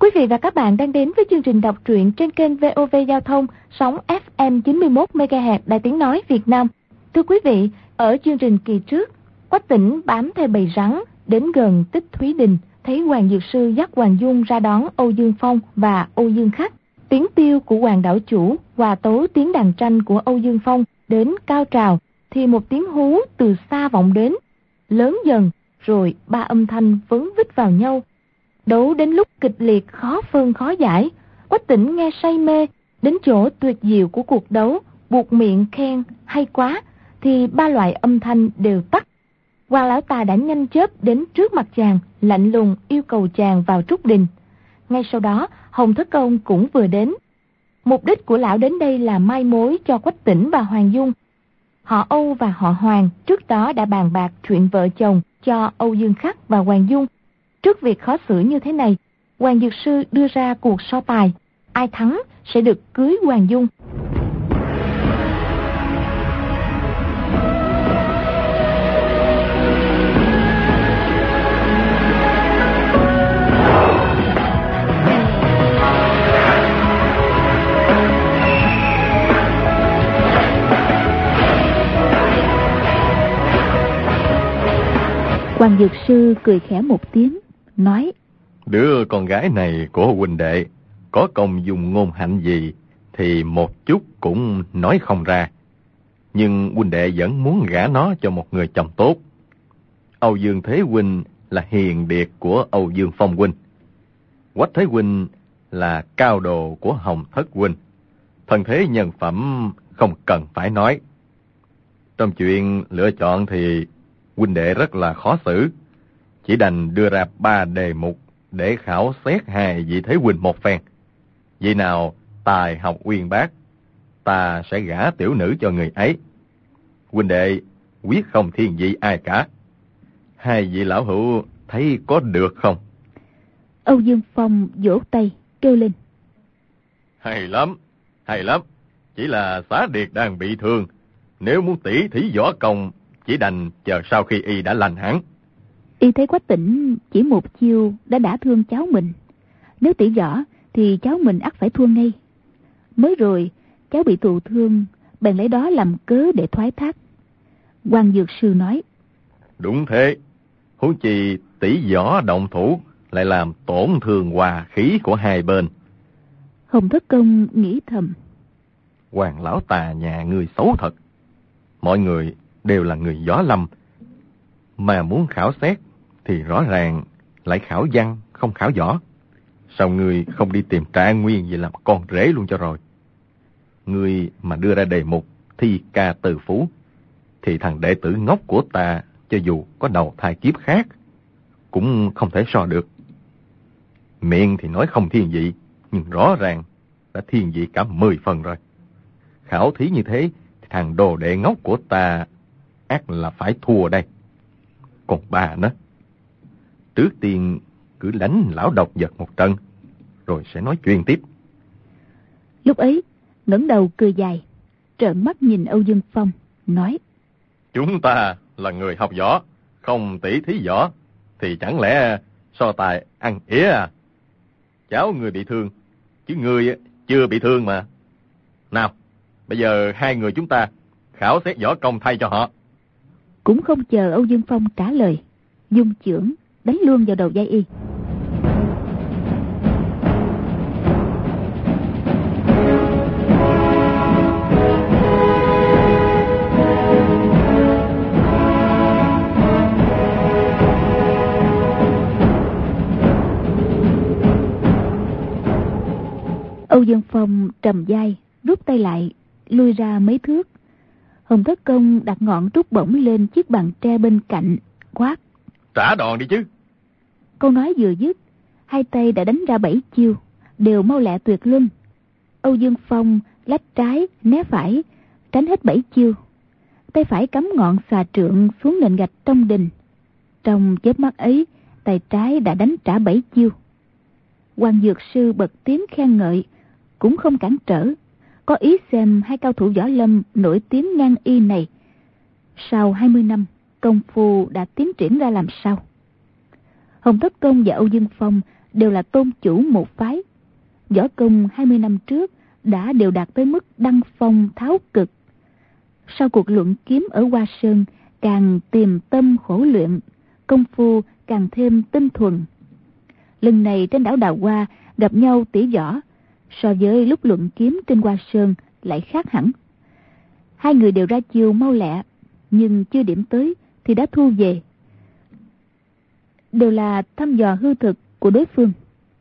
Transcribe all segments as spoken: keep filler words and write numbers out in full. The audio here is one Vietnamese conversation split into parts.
Quý vị và các bạn đang đến với chương trình đọc truyện trên kênh vê o vê Giao thông, sóng ép em chín mươi mốt mê ga héc Đài Tiếng Nói Việt Nam. Thưa quý vị, ở chương trình kỳ trước, Quách Tĩnh bám theo bầy rắn đến gần Tích Thúy Đình, thấy Hoàng Dược Sư dắt Hoàng Dung ra đón Âu Dương Phong và Âu Dương Khắc. Tiếng tiêu của Hoàng đảo chủ hòa tấu tiếng đàn tranh của Âu Dương Phong đến cao trào, thì một tiếng hú từ xa vọng đến, lớn dần, rồi ba âm thanh vấn vít vào nhau. Đấu đến lúc kịch liệt khó phân khó giải, Quách Tĩnh nghe say mê, đến chỗ tuyệt diệu của cuộc đấu, buột miệng khen hay quá, thì ba loại âm thanh đều tắt. Hoàng lão tà đã nhanh chớp đến trước mặt chàng, lạnh lùng yêu cầu chàng vào trúc đình. Ngay sau đó, Hồng Thất Công cũng vừa đến. Mục đích của lão đến đây là mai mối cho Quách Tĩnh và Hoàng Dung. Họ Âu và họ Hoàng trước đó đã bàn bạc chuyện vợ chồng cho Âu Dương Khắc và Hoàng Dung. Trước việc khó xử như thế này, Hoàng Dược Sư đưa ra cuộc so tài, ai thắng sẽ được cưới Hoàng Dung. Hoàng Dược Sư cười khẽ một tiếng, nói: Đứa con gái này của huynh đệ có công dùng ngôn hạnh gì thì một chút cũng nói không ra. Nhưng huynh đệ vẫn muốn gả nó cho một người chồng tốt. Âu Dương Thế huynh là hiền điệt của Âu Dương Phong huynh. Quách Thế huynh là cao đồ của Hồng Thất huynh. Thân thế nhân phẩm không cần phải nói. Trong chuyện lựa chọn thì huynh đệ rất là khó xử. Chỉ đành đưa ra ba đề mục để khảo xét hai vị thế huynh một phen. Vị nào tài học uyên bác, ta sẽ gả tiểu nữ cho người ấy. Huynh đệ quyết không thiên vị ai cả. Hai vị lão hữu thấy có được không? Âu Dương Phong vỗ tay kêu lên: Hay lắm, hay lắm. Chỉ là Xá Điệt đang bị thương, nếu muốn tỉ thí võ công chỉ đành chờ sau khi y đã lành hẳn. Y thấy Quách Tĩnh chỉ một chiêu đã đả thương cháu mình, nếu tỉ võ thì cháu mình ắt phải thua ngay. Mới rồi cháu bị thụ thương, bèn lấy đó làm cớ để thoái thác. Hoàng Dược Sư nói: Đúng thế, huống chi tỉ võ động thủ lại làm tổn thương hòa khí của hai bên. Hồng Thất Công nghĩ thầm: Hoàng lão tà nhà người xấu thật. Mọi người đều là người võ lâm, mà muốn khảo xét thì rõ ràng lại khảo văn không khảo võ. Sao ngươi không đi tìm Trạng Nguyên về làm con rể luôn cho rồi? Ngươi mà đưa ra đề mục thi ca từ phú thì thằng đệ tử ngốc của ta cho dù có đầu thai kiếp khác cũng không thể so được. Miệng thì nói không thiên vị, nhưng rõ ràng đã thiên vị cả mười phần rồi. Khảo thí như thế thì thằng đồ đệ ngốc của ta ác là phải thua đây. Còn bà nó, trước tiên cứ đánh lão độc vật một trận, rồi sẽ nói chuyện tiếp. Lúc ấy ngẩng đầu cười dài, trợn mắt nhìn Âu Dương Phong, nói: Chúng ta là người học võ, không tỉ thí võ, thì chẳng lẽ so tài ăn ỉa à? Cháu người bị thương, chứ người chưa bị thương mà. Nào, bây giờ hai người chúng ta khảo xét võ công thay cho họ. Cũng không chờ Âu Dương Phong trả lời, dung chưởng đánh luôn vào đầu vai y. Âu Dương Phong trầm vai, rút tay lại, lui ra mấy thước. Hồng Thất Công đặt ngọn trúc bổng lên chiếc bàn tre bên cạnh, quát: Trả đòn đi chứ. Câu nói vừa dứt, hai tay đã đánh ra bảy chiêu, đều mau lẹ tuyệt luân. Âu Dương Phong lách trái né phải, tránh hết bảy chiêu. Tay phải cắm ngọn xà trượng xuống nền gạch trong đình. Trong chớp mắt ấy, tay trái đã đánh trả bảy chiêu. Hoàng Dược Sư bật tiếng khen ngợi, cũng không cản trở, có ý xem hai cao thủ võ lâm nổi tiếng ngang y này sau hai mươi năm công phu đã tiến triển ra làm sao. Hồng Thất Công và Âu Dương Phong đều là tôn chủ một phái. Võ công hai mươi năm trước đã đều đạt tới mức đăng phong tháo cực. Sau cuộc luận kiếm ở Hoa Sơn, càng tìm tâm khổ luyện, công phu càng thêm tinh thuần. Lần này trên đảo Đào Hoa gặp nhau tỷ võ, so với lúc luận kiếm trên Hoa Sơn lại khác hẳn. Hai người đều ra chiêu mau lẹ, nhưng chưa điểm tới thì đã thu về. Đều là thăm dò hư thực của đối phương.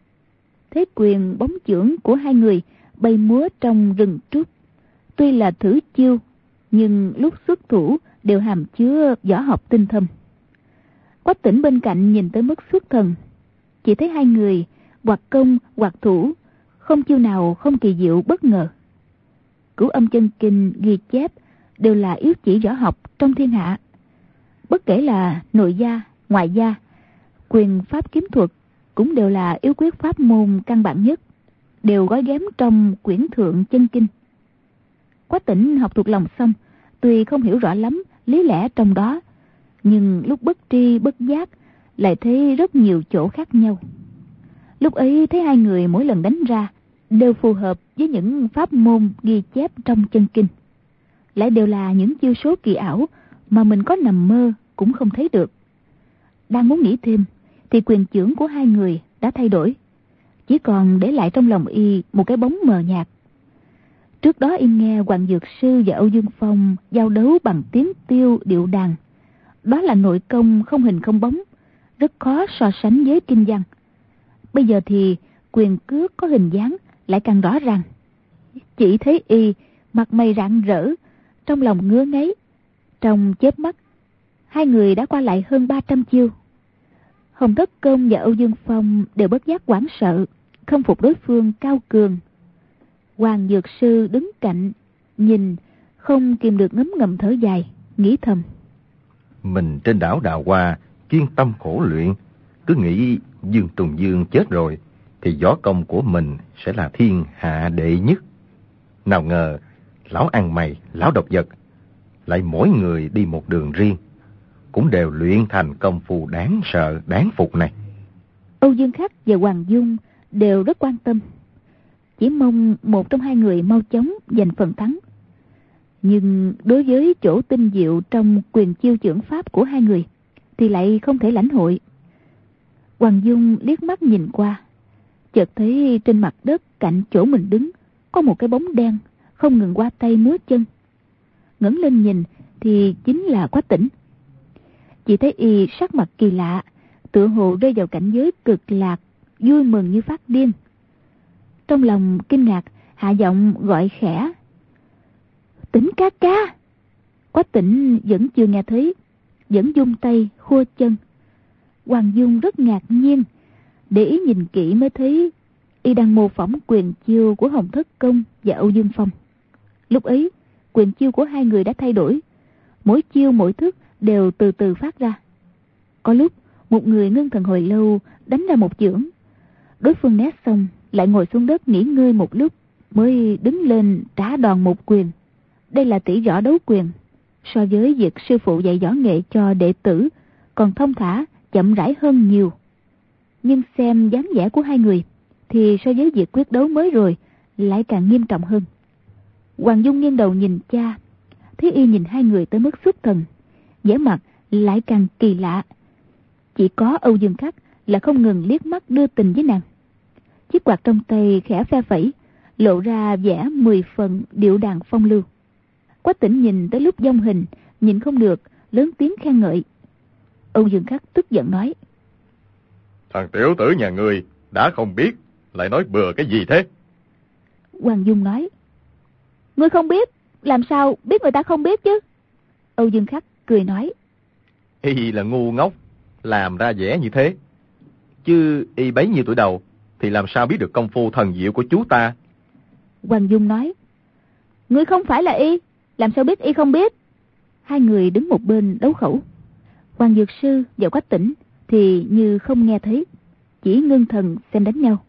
Thế quyền bóng chưởng của hai người bay múa trong rừng trúc, tuy là thử chiêu, nhưng lúc xuất thủ đều hàm chứa võ học tinh thâm. Quách Tĩnh bên cạnh nhìn tới mức xuất thần, chỉ thấy hai người hoặc công hoặc thủ, không chiêu nào không kỳ diệu bất ngờ. Cửu Âm Chân Kinh ghi chép đều là yếu chỉ võ học trong thiên hạ. Bất kể là nội gia, ngoại gia, quyền pháp kiếm thuật cũng đều là yếu quyết pháp môn căn bản nhất, đều gói ghém trong quyển Thượng Chân Kinh. Quách Tĩnh học thuộc lòng xong, tuy không hiểu rõ lắm lý lẽ trong đó, nhưng lúc bất tri bất giác lại thấy rất nhiều chỗ khác nhau. Lúc ấy thấy hai người mỗi lần đánh ra đều phù hợp với những pháp môn ghi chép trong chân kinh, lại đều là những chiêu số kỳ ảo mà mình có nằm mơ cũng không thấy được. Đang muốn nghĩ thêm thì quyền chưởng của hai người đã thay đổi, chỉ còn để lại trong lòng y một cái bóng mờ nhạt. Trước đó y nghe Hoàng Dược Sư và Âu Dương Phong giao đấu bằng tiếng tiêu điệu đàn, đó là nội công không hình không bóng, rất khó so sánh với kinh văn. Bây giờ thì quyền cước có hình dáng lại càng rõ ràng. Chỉ thấy y mặt mày rạng rỡ, trong lòng ngứa ngáy. Trong chớp mắt, hai người đã qua lại hơn ba trăm chiêu. Hồng Thất Công và Âu Dương Phong đều bất giác hoảng sợ, không phục đối phương cao cường. Hoàng Dược Sư đứng cạnh nhìn, không kìm được ngấm ngầm thở dài, nghĩ thầm: mình trên đảo Đào Hoa chuyên tâm khổ luyện, cứ nghĩ Dương Trùng Dương chết rồi thì võ công của mình sẽ là thiên hạ đệ nhất. Nào ngờ lão ăn mày, lão độc vật lại mỗi người đi một đường riêng, cũng đều luyện thành công phu đáng sợ, đáng phục này. Âu Dương Khắc và Hoàng Dung đều rất quan tâm, chỉ mong một trong hai người mau chóng giành phần thắng. Nhưng đối với chỗ tinh diệu trong quyền chiêu chưởng pháp của hai người thì lại không thể lãnh hội. Hoàng Dung liếc mắt nhìn qua, chợt thấy trên mặt đất cạnh chỗ mình đứng có một cái bóng đen không ngừng qua tay múa chân. Ngẩng lên nhìn thì chính là Quách Tĩnh. Chỉ thấy y sắc mặt kỳ lạ, tựa hồ rơi vào cảnh giới cực lạc, vui mừng như phát điên. Trong lòng kinh ngạc, hạ giọng gọi khẽ: "Tĩnh ca ca!" Quách Tĩnh vẫn chưa nghe thấy, vẫn vung tay khua chân. Hoàng Dung rất ngạc nhiên, để ý nhìn kỹ mới thấy y đang mô phỏng quyền chiêu của Hồng Thất Công và Âu Dương Phong. Lúc ấy quyền chiêu của hai người đã thay đổi, mỗi chiêu mỗi thức đều từ từ phát ra. Có lúc một người ngưng thần hồi lâu đánh ra một chưởng, đối phương né xong lại ngồi xuống đất nghỉ ngơi một lúc mới đứng lên trả đòn một quyền. Đây là tỷ võ đấu quyền, so với việc sư phụ dạy võ nghệ cho đệ tử còn thông thả, chậm rãi hơn nhiều. Nhưng xem dáng vẻ của hai người thì so với việc quyết đấu mới rồi lại càng nghiêm trọng hơn. Hoàng Dung nghiêng đầu nhìn cha, thấy y nhìn hai người tới mức xuất thần, vẻ mặt lại càng kỳ lạ. Chỉ có Âu Dương Khắc là không ngừng liếc mắt đưa tình với nàng. Chiếc quạt trong tay khẽ phe phẩy, lộ ra vẻ mười phần điệu đàn phong lưu. Quách Tĩnh nhìn tới lúc vong hình, nhìn không được lớn tiếng khen ngợi. Âu Dương Khắc tức giận nói: "Thằng tiểu tử nhà ngươi đã không biết, lại nói bừa cái gì thế?" Hoàng Dung nói: "Ngươi không biết, làm sao biết người ta không biết chứ?" Âu Dương Khắc cười nói: "Y là ngu ngốc, làm ra vẻ như thế. Chứ y bấy nhiêu tuổi đầu thì làm sao biết được công phu thần diệu của chú ta?" Hoàng Dung nói: "Ngươi không phải là y, làm sao biết y không biết?" Hai người đứng một bên đấu khẩu. Hoàng Dược Sư và Quách Tĩnh thì như không nghe thấy, chỉ ngưng thần xem đánh nhau.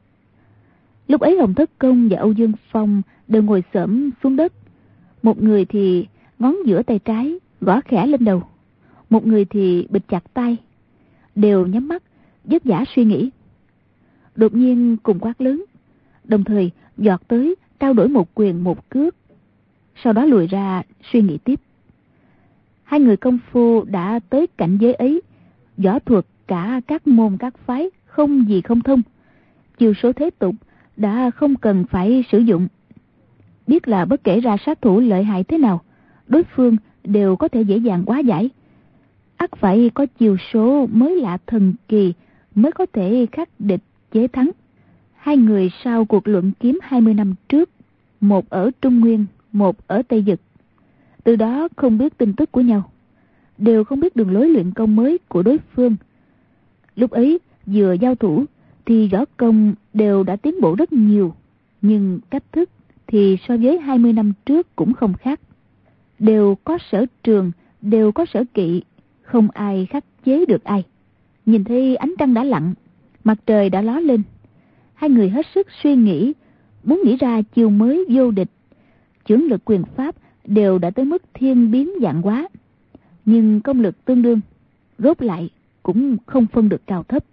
Lúc ấy Hồng Thất Công và Âu Dương Phong đều ngồi xổm xuống đất. Một người thì ngón giữa tay trái gõ khẽ lên đầu, một người thì bịt chặt tay, đều nhắm mắt vất vả suy nghĩ. đột nhiên cùng quát lớn, đồng thời giọt tới trao đổi một quyền một cước, sau đó lùi ra suy nghĩ tiếp. Hai người công phu đã tới cảnh giới ấy, võ thuật cả các môn các phái không gì không thông, chiêu số thế tục đã không cần phải sử dụng. Biết là bất kể ra sát thủ lợi hại thế nào, đối phương đều có thể dễ dàng hóa giải. Ắt phải có chiêu số mới lạ thần kỳ mới có thể khắc địch chế thắng. Hai người sau cuộc luận kiếm hai mươi năm trước, một ở Trung Nguyên, một ở Tây Dực, từ đó không biết tin tức của nhau, đều không biết đường lối luyện công mới của đối phương. Lúc ấy vừa giao thủ thì võ công đều đã tiến bộ rất nhiều, nhưng cách thức thì so với hai mươi năm trước cũng không khác. Đều có sở trường, đều có sở kỵ, không ai khắc chế được ai. Nhìn thấy ánh trăng đã lặn, mặt trời đã ló lên, hai người hết sức suy nghĩ, muốn nghĩ ra chiêu mới vô địch. Chưởng lực quyền pháp đều đã tới mức thiên biến vạn hóa, nhưng công lực tương đương, rốt lại cũng không phân được cao thấp.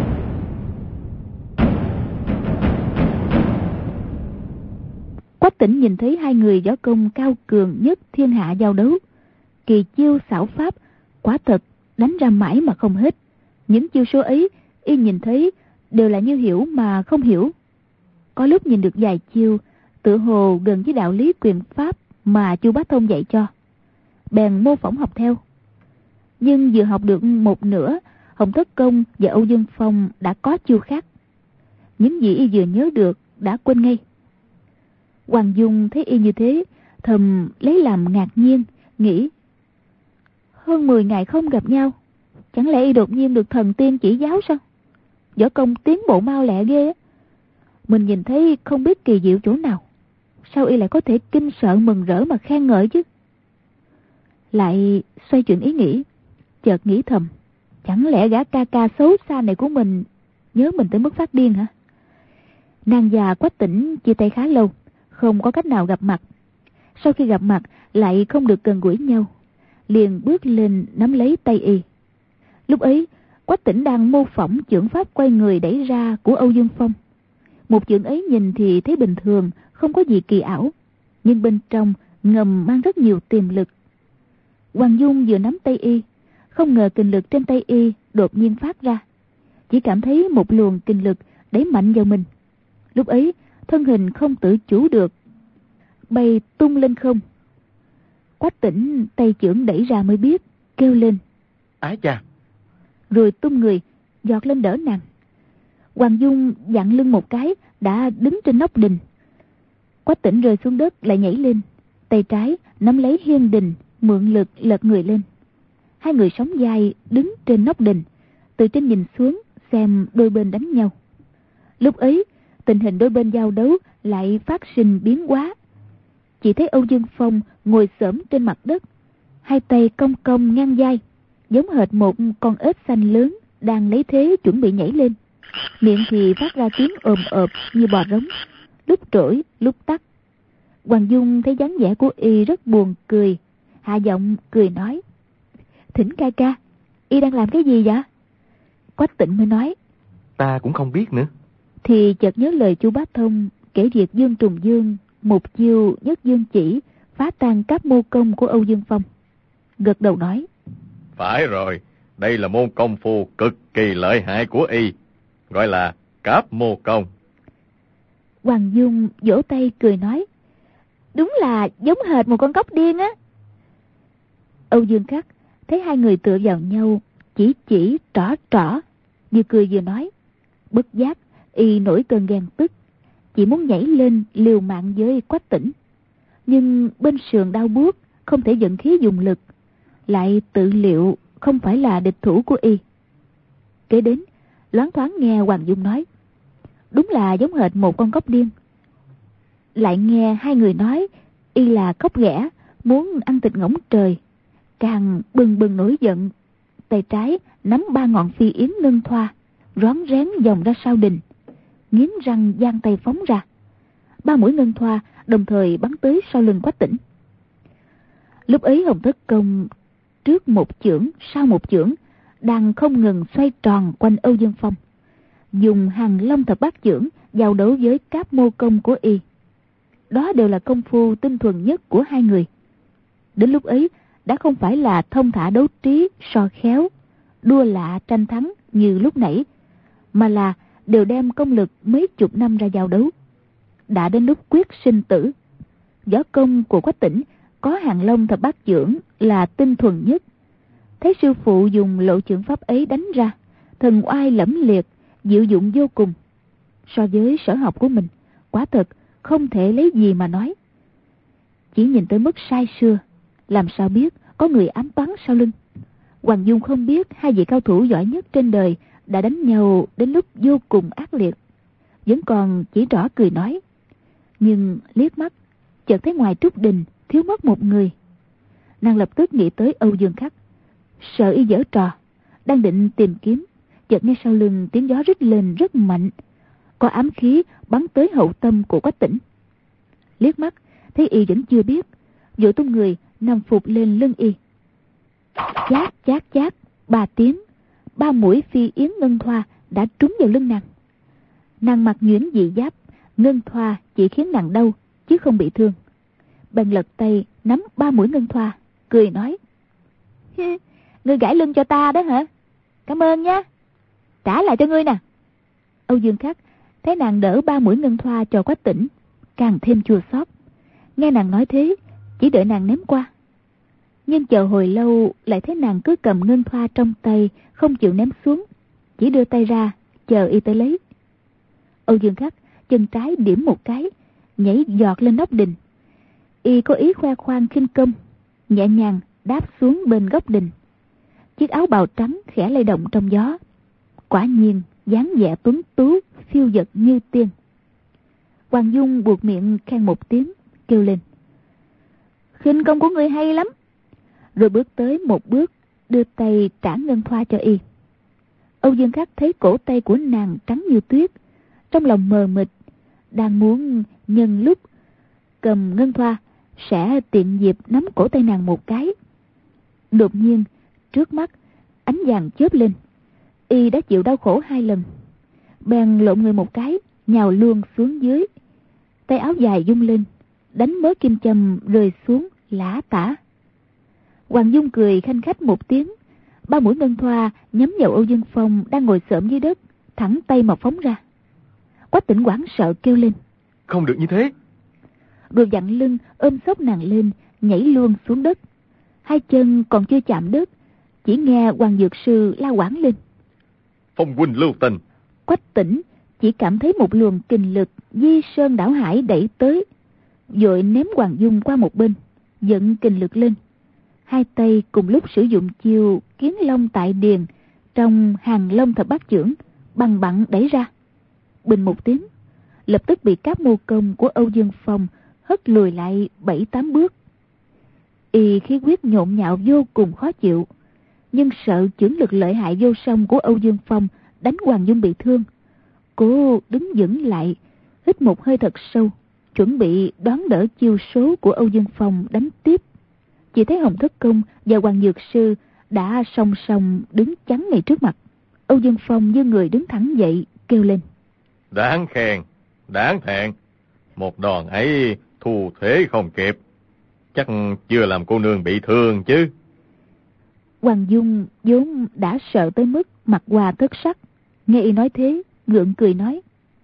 Quách Tĩnh nhìn thấy hai người võ công cao cường nhất thiên hạ giao đấu, kỳ chiêu xảo pháp quả thật đánh ra mãi mà không hết. Những chiêu số ấy y nhìn thấy đều là như hiểu mà không hiểu. Có lúc nhìn được vài chiêu tựa hồ gần với đạo lý quyền pháp mà Chu Bá Thông dạy cho, bèn mô phỏng học theo. Nhưng vừa học được một nửa, Hồng Thất Công và Âu Dương Phong đã có chiêu khác. Những gì y vừa nhớ được đã quên ngay. Hoàng Dung thấy y như thế, thầm lấy làm ngạc nhiên, nghĩ hơn mười ngày không gặp nhau, chẳng lẽ y đột nhiên được thần tiên chỉ giáo sao? Võ công tiến bộ mau lẹ ghê á. Mình nhìn thấy không biết kỳ diệu chỗ nào, sao y lại có thể kinh sợ mừng rỡ mà khen ngợi chứ? Lại xoay chuyển ý nghĩ, chợt nghĩ thầm, chẳng lẽ gã ca ca xấu xa này của mình nhớ mình tới mức phát điên hả? Nàng già Quách Tĩnh chia tay khá lâu, không có cách nào gặp mặt. Sau khi gặp mặt lại không được gần gũi nhau, liền bước lên nắm lấy tay y. Lúc ấy Quách Tĩnh đang mô phỏng chưởng pháp quay người đẩy ra của Âu Dương Phong. Một chưởng ấy nhìn thì thấy bình thường, không có gì kỳ ảo, nhưng bên trong ngầm mang rất nhiều tiềm lực. Hoàng Dung vừa nắm tay y, không ngờ kình lực trên tay y đột nhiên phát ra, chỉ cảm thấy một luồng kình lực đẩy mạnh vào mình. Lúc ấy thân hình không tự chủ được, bay tung lên không. Quách Tĩnh tay chưởng đẩy ra mới biết, kêu lên ái cha, rồi tung người giọt lên đỡ nàng. Hoàng Dung dặn lưng một cái đã đứng trên nóc đình. Quách Tĩnh rơi xuống đất lại nhảy lên, tay trái nắm lấy hiên đình, mượn lực lật người lên. Hai người sóng vai đứng trên nóc đình, từ trên nhìn xuống xem đôi bên đánh nhau. Lúc ấy tình hình đôi bên giao đấu lại phát sinh biến hóa. Chỉ thấy Âu Dương Phong ngồi xổm trên mặt đất, hai tay cong cong ngang vai, giống hệt một con ếch xanh lớn đang lấy thế chuẩn bị nhảy lên. Miệng thì phát ra tiếng ồm ộp như bò rống, lúc trỗi lúc tắt. Hoàng Dung thấy dáng vẻ của y rất buồn cười, hạ giọng cười nói, thỉnh ca ca, y đang làm cái gì vậy? Quách Tĩnh mới nói, ta cũng không biết nữa. Thì chợt nhớ lời Chu Bá Thông kể việc Dương Trùng Dương một chiêu nhất dương chỉ phá tan các mô công của Âu Dương Phong, gật đầu nói, phải rồi, đây là môn công phu cực kỳ lợi hại của y, gọi là Cáp Mô Công. Hoàng Dung vỗ tay cười nói, đúng là giống hệt một con cóc điên á. Âu Dương Khắc thấy hai người tựa vào nhau, chỉ chỉ trỏ trỏ, vừa cười vừa nói. Bất giác y nổi cơn ghen tức, chỉ muốn nhảy lên liều mạng với Quách Tĩnh, nhưng bên sườn đau buốt, không thể vận khí dùng lực, lại tự liệu không phải là địch thủ của y. Kế đến loáng thoáng nghe Hoàng Dung nói, đúng là giống hệt một con cóc điên. Lại nghe hai người nói y là cóc ghẻ, muốn ăn thịt ngỗng trời, càng bừng bừng nổi giận, tay trái nắm ba ngọn phi yến ngân thoa, rón rén vòng ra sau đình, nghiến răng giang tay phóng ra. Ba mũi ngân thoa đồng thời bắn tới sau lưng Quách Tĩnh. Lúc ấy Hồng Thất Công trước một chưởng sau một chưởng đang không ngừng xoay tròn quanh Âu Dương Phong, dùng Hàn Long thập bát chưởng giao đấu với Cáp Mô Công của y. Đó đều là công phu tinh thuần nhất của hai người. Đến lúc ấy đã không phải là thông thả đấu trí so khéo, đua lạ tranh thắng như lúc nãy, mà là đều đem công lực mấy chục năm ra giao đấu. Đã đến lúc quyết sinh tử. Võ công của Quách Tĩnh có Hàn Long thập bát chưởng là tinh thuần nhất. Thấy sư phụ dùng lộ chưởng pháp ấy đánh ra, thần oai lẫm liệt, diệu dụng vô cùng. So với sở học của mình, quả thật không thể lấy gì mà nói. Chỉ nhìn tới mức sai xưa, làm sao biết có người ám toán sau lưng. Hoàng Dung không biết hai vị cao thủ giỏi nhất trên đời đã đánh nhau đến lúc vô cùng ác liệt, vẫn còn chỉ rõ cười nói. Nhưng liếc mắt chợt thấy ngoài Trúc Đình thiếu mất một người. Nàng lập tức nghĩ tới Âu Dương Khắc, sợ y giở trò, đang định tìm kiếm, chợt nghe sau lưng tiếng gió rít lên rất mạnh, có ám khí bắn tới hậu tâm của Quách Tĩnh. Liếc mắt thấy y vẫn chưa biết, vội tung người nằm phục lên lưng y. Chát chát chát ba tiếng, ba mũi phi yến ngân thoa đã trúng vào lưng nàng. Nàng mặc nhuyễn dị giáp, ngân thoa chỉ khiến nàng đau chứ không bị thương. Bèn lật tay nắm ba mũi ngân thoa, cười nói: ngươi gãi lưng cho ta đó hả? Cảm ơn nhé, trả lại cho ngươi nè. Âu Dương Khắc thấy nàng đỡ ba mũi ngân thoa cho Quách Tĩnh, càng thêm chua xót. Nghe nàng nói thế, chỉ đợi nàng ném qua. Nhưng chờ hồi lâu lại thấy nàng cứ cầm ngân thoa trong tay, không chịu ném xuống, chỉ đưa tay ra chờ y tới lấy. Âu Dương Khắc chân trái điểm một cái, nhảy giọt lên nóc đình. Y có ý khoe khoang khinh công, nhẹ nhàng đáp xuống bên góc đình. Chiếc áo bào trắng khẽ lay động trong gió. Quả nhiên dáng vẻ tuấn tú, phiêu dật như tiên. Hoàng Dung buột miệng khen một tiếng, kêu lên: khinh công của ngươi hay lắm. Rồi bước tới một bước, đưa tay trả ngân thoa cho y. Âu Dương Khắc thấy cổ tay của nàng trắng như tuyết, trong lòng mờ mịt, đang muốn nhân lúc cầm ngân thoa sẽ tiện dịp nắm cổ tay nàng một cái. Đột nhiên trước mắt ánh vàng chớp lên, y đã chịu đau khổ hai lần, bèn lộn người một cái, nhào luôn xuống dưới. Tay áo dài rung lên, đánh mớ kim châm rơi xuống lả tả. Hoàng Dung cười khanh khách một tiếng, ba mũi ngân thoa nhắm vào Âu Dương Phong đang ngồi xổm dưới đất, thẳng tay mà phóng ra. Quách Tĩnh hoảng sợ kêu lên: không được như thế. Rồi dặn lưng ôm xốc nàng lên, nhảy luôn xuống đất. Hai chân còn chưa chạm đất, chỉ nghe Hoàng Dược Sư la quảng lên: Phong huynh lưu tình. Quách Tĩnh chỉ cảm thấy một luồng kình lực di sơn đảo hải đẩy tới, vội ném Hoàng Dung qua một bên, dẫn kình lực lên. Hai tay cùng lúc sử dụng chiêu kiến long tại điền trong Hàn Long thập bát chưởng, bằng bặn đẩy ra. Bình một tiếng, lập tức bị Cáp Mô Công của Âu Dương Phong hất lùi lại bảy tám bước. Y khí huyết nhộn nhạo vô cùng khó chịu, nhưng sợ chưởng lực lợi hại vô song của Âu Dương Phong đánh Hoàng Dung bị thương, cố đứng vững lại, hít một hơi thật sâu, chuẩn bị đón đỡ chiêu số của Âu Dương Phong đánh tiếp. Chỉ thấy Hồng Thất Công và Hoàng Dược Sư đã song song đứng chắn ngay trước mặt. Âu Dương Phong như người đứng thẳng dậy, kêu lên: đáng khen, đáng thẹn. Một đòn ấy thu thế không kịp, chắc chưa làm cô nương bị thương chứ. Hoàng Dung vốn đã sợ tới mức mặt hòa thất sắc, nghe y nói thế, gượng cười nói: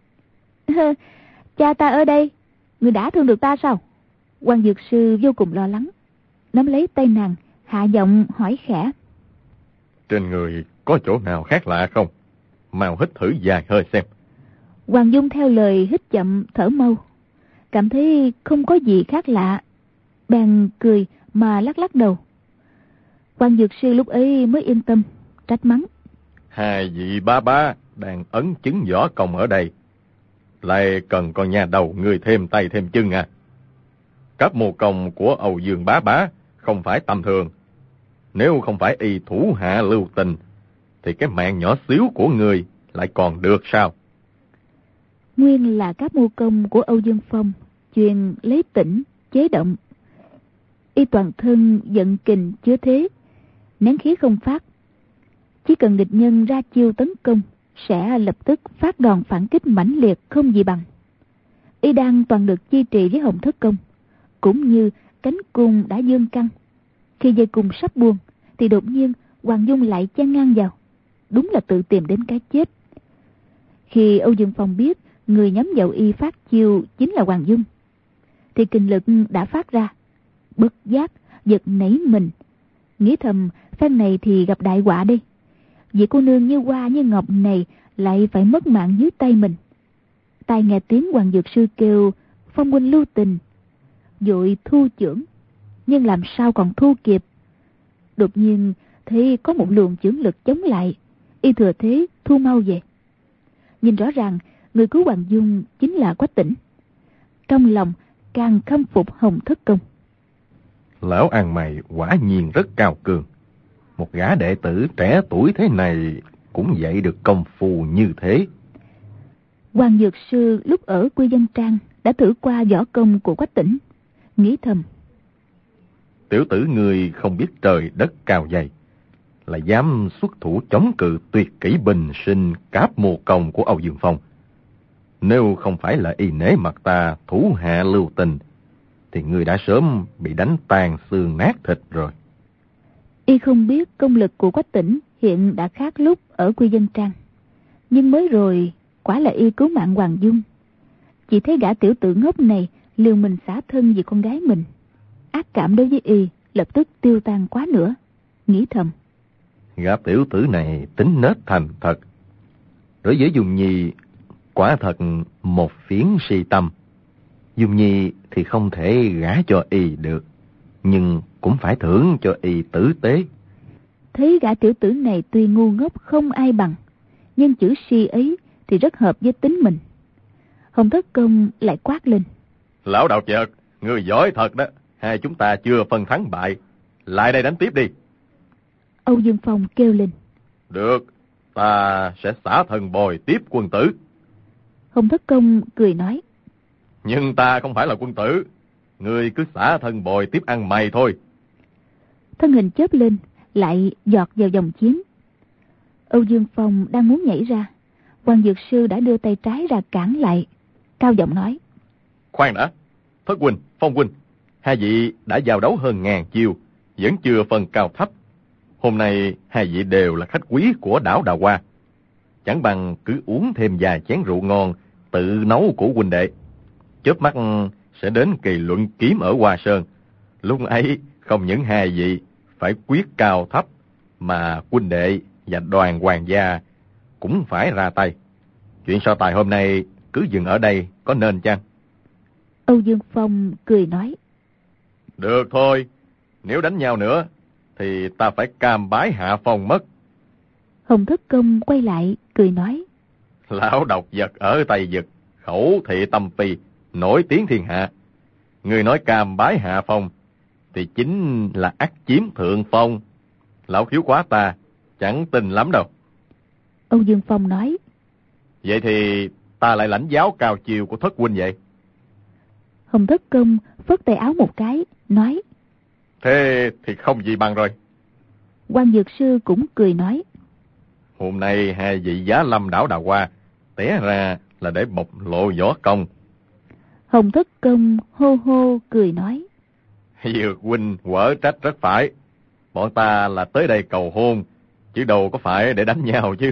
cha ta ở đây, người đã thương được ta sao? Hoàng Dược Sư vô cùng lo lắng, nắm lấy tay nàng, hạ giọng hỏi khẽ: trên người có chỗ nào khác lạ không? Mau hít thử vài hơi xem. Hoàng Dung theo lời hít chậm thở mau, cảm thấy không có gì khác lạ, bèn cười mà lắc lắc đầu. Hoàng Dược Sư lúc ấy mới yên tâm, trách mắng: hai vị ba ba đang ấn chứng võ công ở đây, lại cần con nhà đầu người thêm tay thêm chân à? Cáp Mô Công của Âu Dương bá bá không phải tầm thường. Nếu không phải y thủ hạ lưu tình, thì cái mạng nhỏ xíu của người lại còn được sao? Nguyên là Cáp Mô Công của Âu Dương Phong truyền lấy tĩnh chế động. Y toàn thân giận kình chứa thế, nén khí không phát. Chỉ cần địch nhân ra chiêu tấn công, sẽ lập tức phát đòn phản kích mãnh liệt không gì bằng. Y đang toàn lực chi trì với Hồng Thất Công, cũng như cánh cung đã dương căng. Khi dây cung sắp buông thì đột nhiên Hoàng Dung lại chen ngang vào, đúng là tự tìm đến cái chết. Khi Âu Dương Phong biết người nhắm vào y phát chiêu chính là Hoàng Dung, thì kinh lực đã phát ra, bất giác giật nảy mình, nghĩ thầm phen này thì gặp đại họa đi. Vị cô nương như hoa như ngọc này lại phải mất mạng dưới tay mình. Tai nghe tiếng Hoàng Dược Sư kêu Phong huynh lưu tình, vội thu chưởng, nhưng làm sao còn thu kịp. Đột nhiên thấy có một luồng chưởng lực chống lại, y thừa thế thu mau về. Nhìn rõ ràng người cứu Hoàng Dung chính là Quách Tĩnh, trong lòng càng khâm phục Hồng Thất Công. Lão ăn mày quả nhiên rất cao cường. Một gã đệ tử trẻ tuổi thế này cũng dạy được công phu như thế. Hoàng Dược Sư lúc ở Quy Vân Trang đã thử qua võ công của Quách Tĩnh, nghĩ thầm: tiểu tử ngươi không biết trời đất cao dày, là dám xuất thủ chống cự tuyệt kỹ bình sinh Cáp Mô Công của Âu Dương Phong. Nếu không phải là y nể mặt ta thủ hạ lưu tình, thì ngươi đã sớm bị đánh tan xương nát thịt rồi. Y không biết công lực của Quách Tĩnh hiện đã khác lúc ở Quy Vân Trang, nhưng mới rồi quả là y cứu mạng Hoàng Dung. Chỉ thấy gã tiểu tử ngốc này liều mình xả thân vì con gái mình, ác cảm đối với y lập tức tiêu tan quá nữa, nghĩ thầm: gã tiểu tử này tính nết thành thật, đối với Dung Nhi quả thật một phiến si tâm. Dung Nhi thì không thể gả cho y được, nhưng cũng phải thưởng cho y tử tế. Thấy gã tiểu tử này tuy ngu ngốc không ai bằng, nhưng chữ si ấy thì rất hợp với tính mình. Hồng Thất Công lại quát lên: lão đạo chợt, người giỏi thật đó. Hai chúng ta chưa phân thắng bại, lại đây đánh tiếp đi. Âu Dương Phong kêu lên: được, ta sẽ xả thần bồi tiếp quân tử. Hồng Thất Công cười nói: nhưng ta không phải là quân tử, ngươi cứ xả thần bồi tiếp ăn mày thôi. Thân hình chớp lên, lại giọt vào vòng chiến. Âu Dương Phong đang muốn nhảy ra, Hoàng Dược Sư đã đưa tay trái ra cản lại, cao giọng nói: khoan đã, Thất huynh, Phong huynh, hai vị đã giao đấu hơn ngàn chiêu, vẫn chưa phân cao thấp. Hôm nay hai vị đều là khách quý của đảo Đào Hoa, chẳng bằng cứ uống thêm vài chén rượu ngon tự nấu của huynh đệ. Chớp mắt sẽ đến kỳ luận kiếm ở Hoa Sơn. Lúc ấy không những hai vị phải quyết cao thấp, mà huynh đệ và đoàn hoàng gia cũng phải ra tay. Chuyện so tài hôm nay cứ dừng ở đây có nên chăng? Âu Dương Phong cười nói: được thôi, nếu đánh nhau nữa thì ta phải cam bái hạ phong mất. Hồng Thất Công quay lại cười nói: lão độc vật ở Tây Vực, khẩu thị tâm phi, nổi tiếng thiên hạ. Người nói cam bái hạ phong thì chính là ắt chiếm thượng phong. Lão khiếu quá ta chẳng tin lắm đâu. Âu Dương Phong nói: vậy thì ta lại lãnh giáo cao chiều của Thất huynh vậy. Hồng Thất Công phất tay áo một cái, nói: thế thì không gì bằng rồi. Hoàng Dược Sư cũng cười nói: hôm nay hai vị giá lâm đảo Đào Hoa té ra là để bộc lộ võ công. Hồng Thất Công hô hô cười nói: Dược huynh quở trách rất phải. Bọn ta là tới đây cầu hôn, chứ đâu có phải để đánh nhau chứ.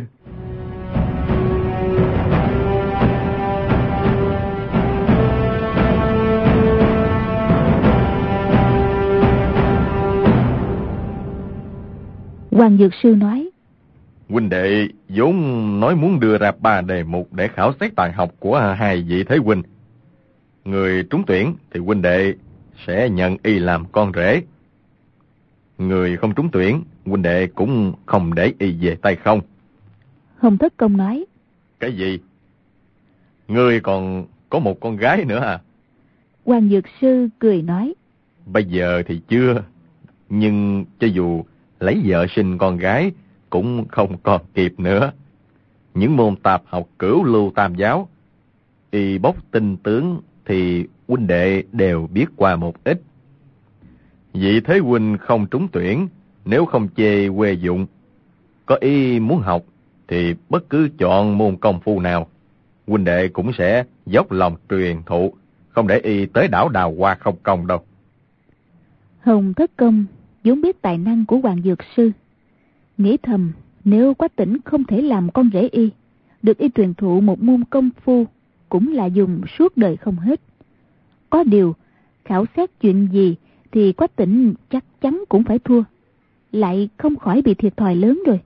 Hoàng Dược Sư nói: huynh đệ vốn nói muốn đưa ra ba đề mục để khảo xét tài học của hai vị thế huynh. Người trúng tuyển thì huynh đệ sẽ nhận y làm con rể. Người không trúng tuyển, huynh đệ cũng không để y về tay không. Hồng Thất Công nói: cái gì? Ngươi còn có một con gái nữa à? Hoàng Dược Sư cười nói: bây giờ thì chưa, nhưng cho dù lấy vợ sinh con gái cũng không còn kịp nữa. Những môn tạp học cửu lưu tam giáo, y bốc tinh tướng thì huynh đệ đều biết qua một ít. Vị thế huynh không trúng tuyển, nếu không chê quê dụng, có ý muốn học thì bất cứ chọn môn công phu nào, huynh đệ cũng sẽ dốc lòng truyền thụ, không để y tới đảo Đào Hoa không công đâu. Hồng Thất Công vốn biết tài năng của Hoàng Dược Sư, nghĩ thầm nếu Quách Tĩnh không thể làm con rể y, được y truyền thụ một môn công phu cũng là dùng suốt đời không hết. Có điều khảo xét chuyện gì thì Quách Tĩnh chắc chắn cũng phải thua, lại không khỏi bị thiệt thòi lớn rồi.